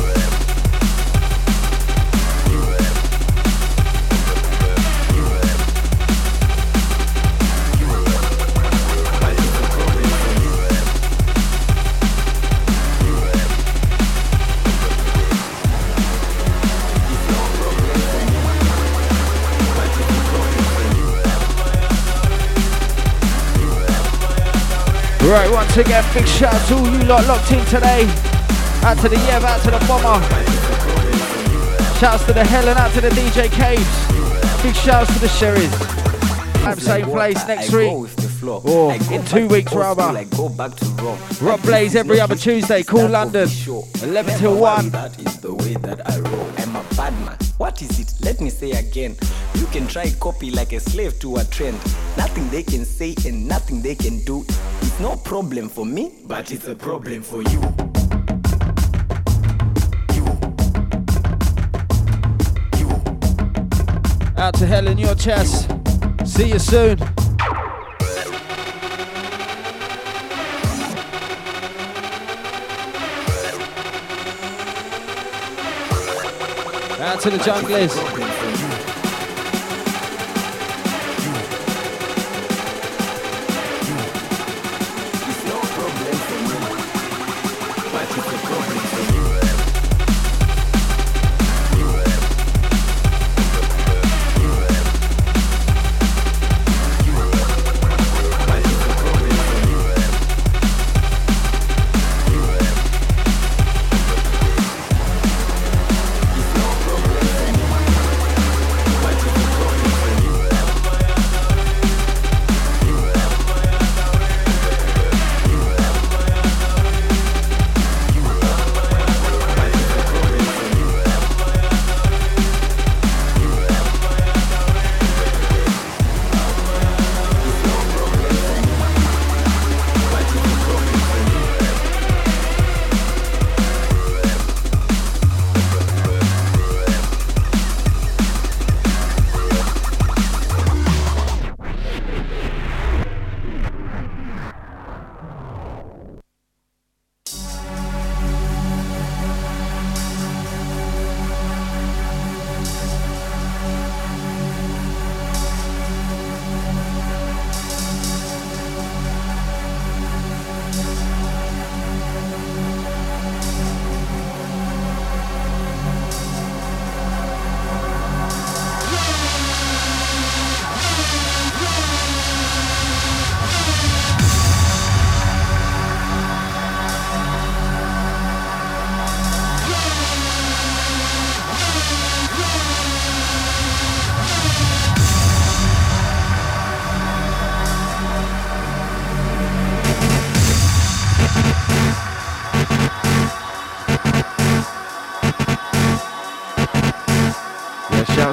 Right, once again, big shout out to all you lot locked in today. Out to the Yev, out to the Bomber. Shouts to the Helen, out to the DJ Caves. Big shouts to the Sherrys. Same place next week. Or in 2 weeks rather. Rob Blaze every other Tuesday, Cool London. 11 till 1. That is the way that I roll. I'm a bad man. What is it? Let me say again. You can try copy like a slave to a trend. Nothing they can say and nothing they can do. It's no problem for me, but it's a problem for you. Out to hell in your chest. See you soon. Out to the Junglers.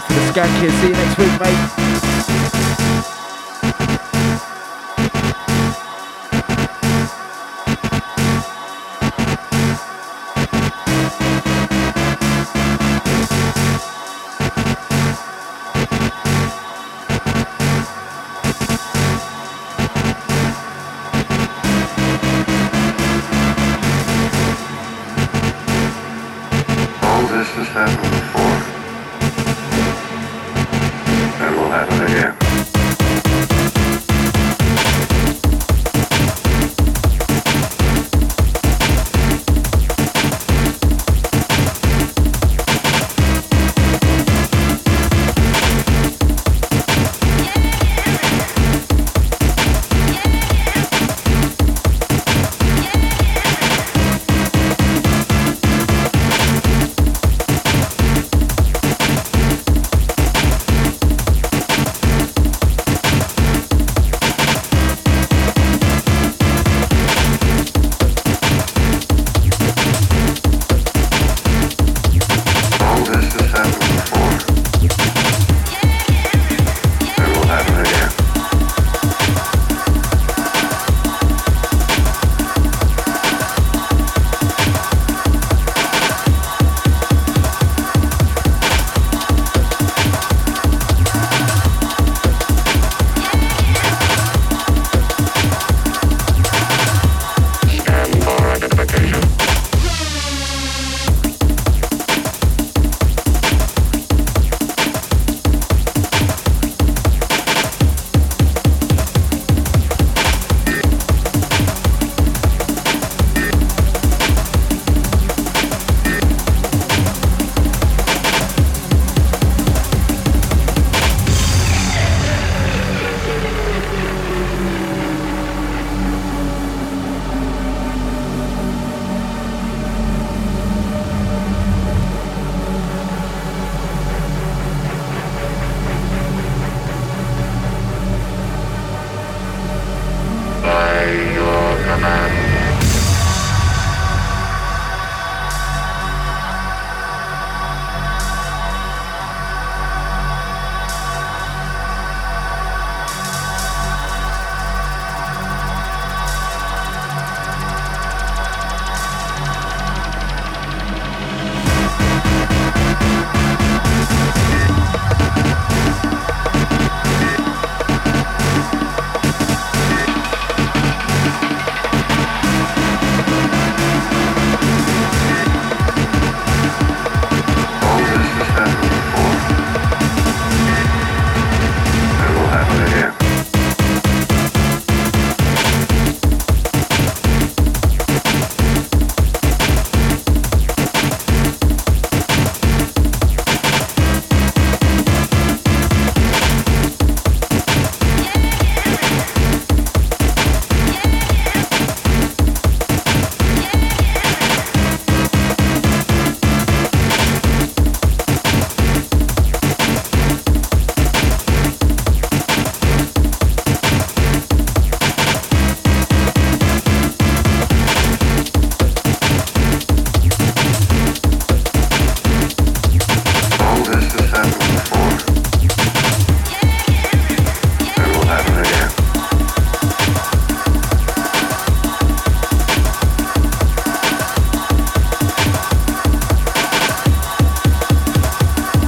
Shouts to the Skank Kids. See you next week, mate. By your command.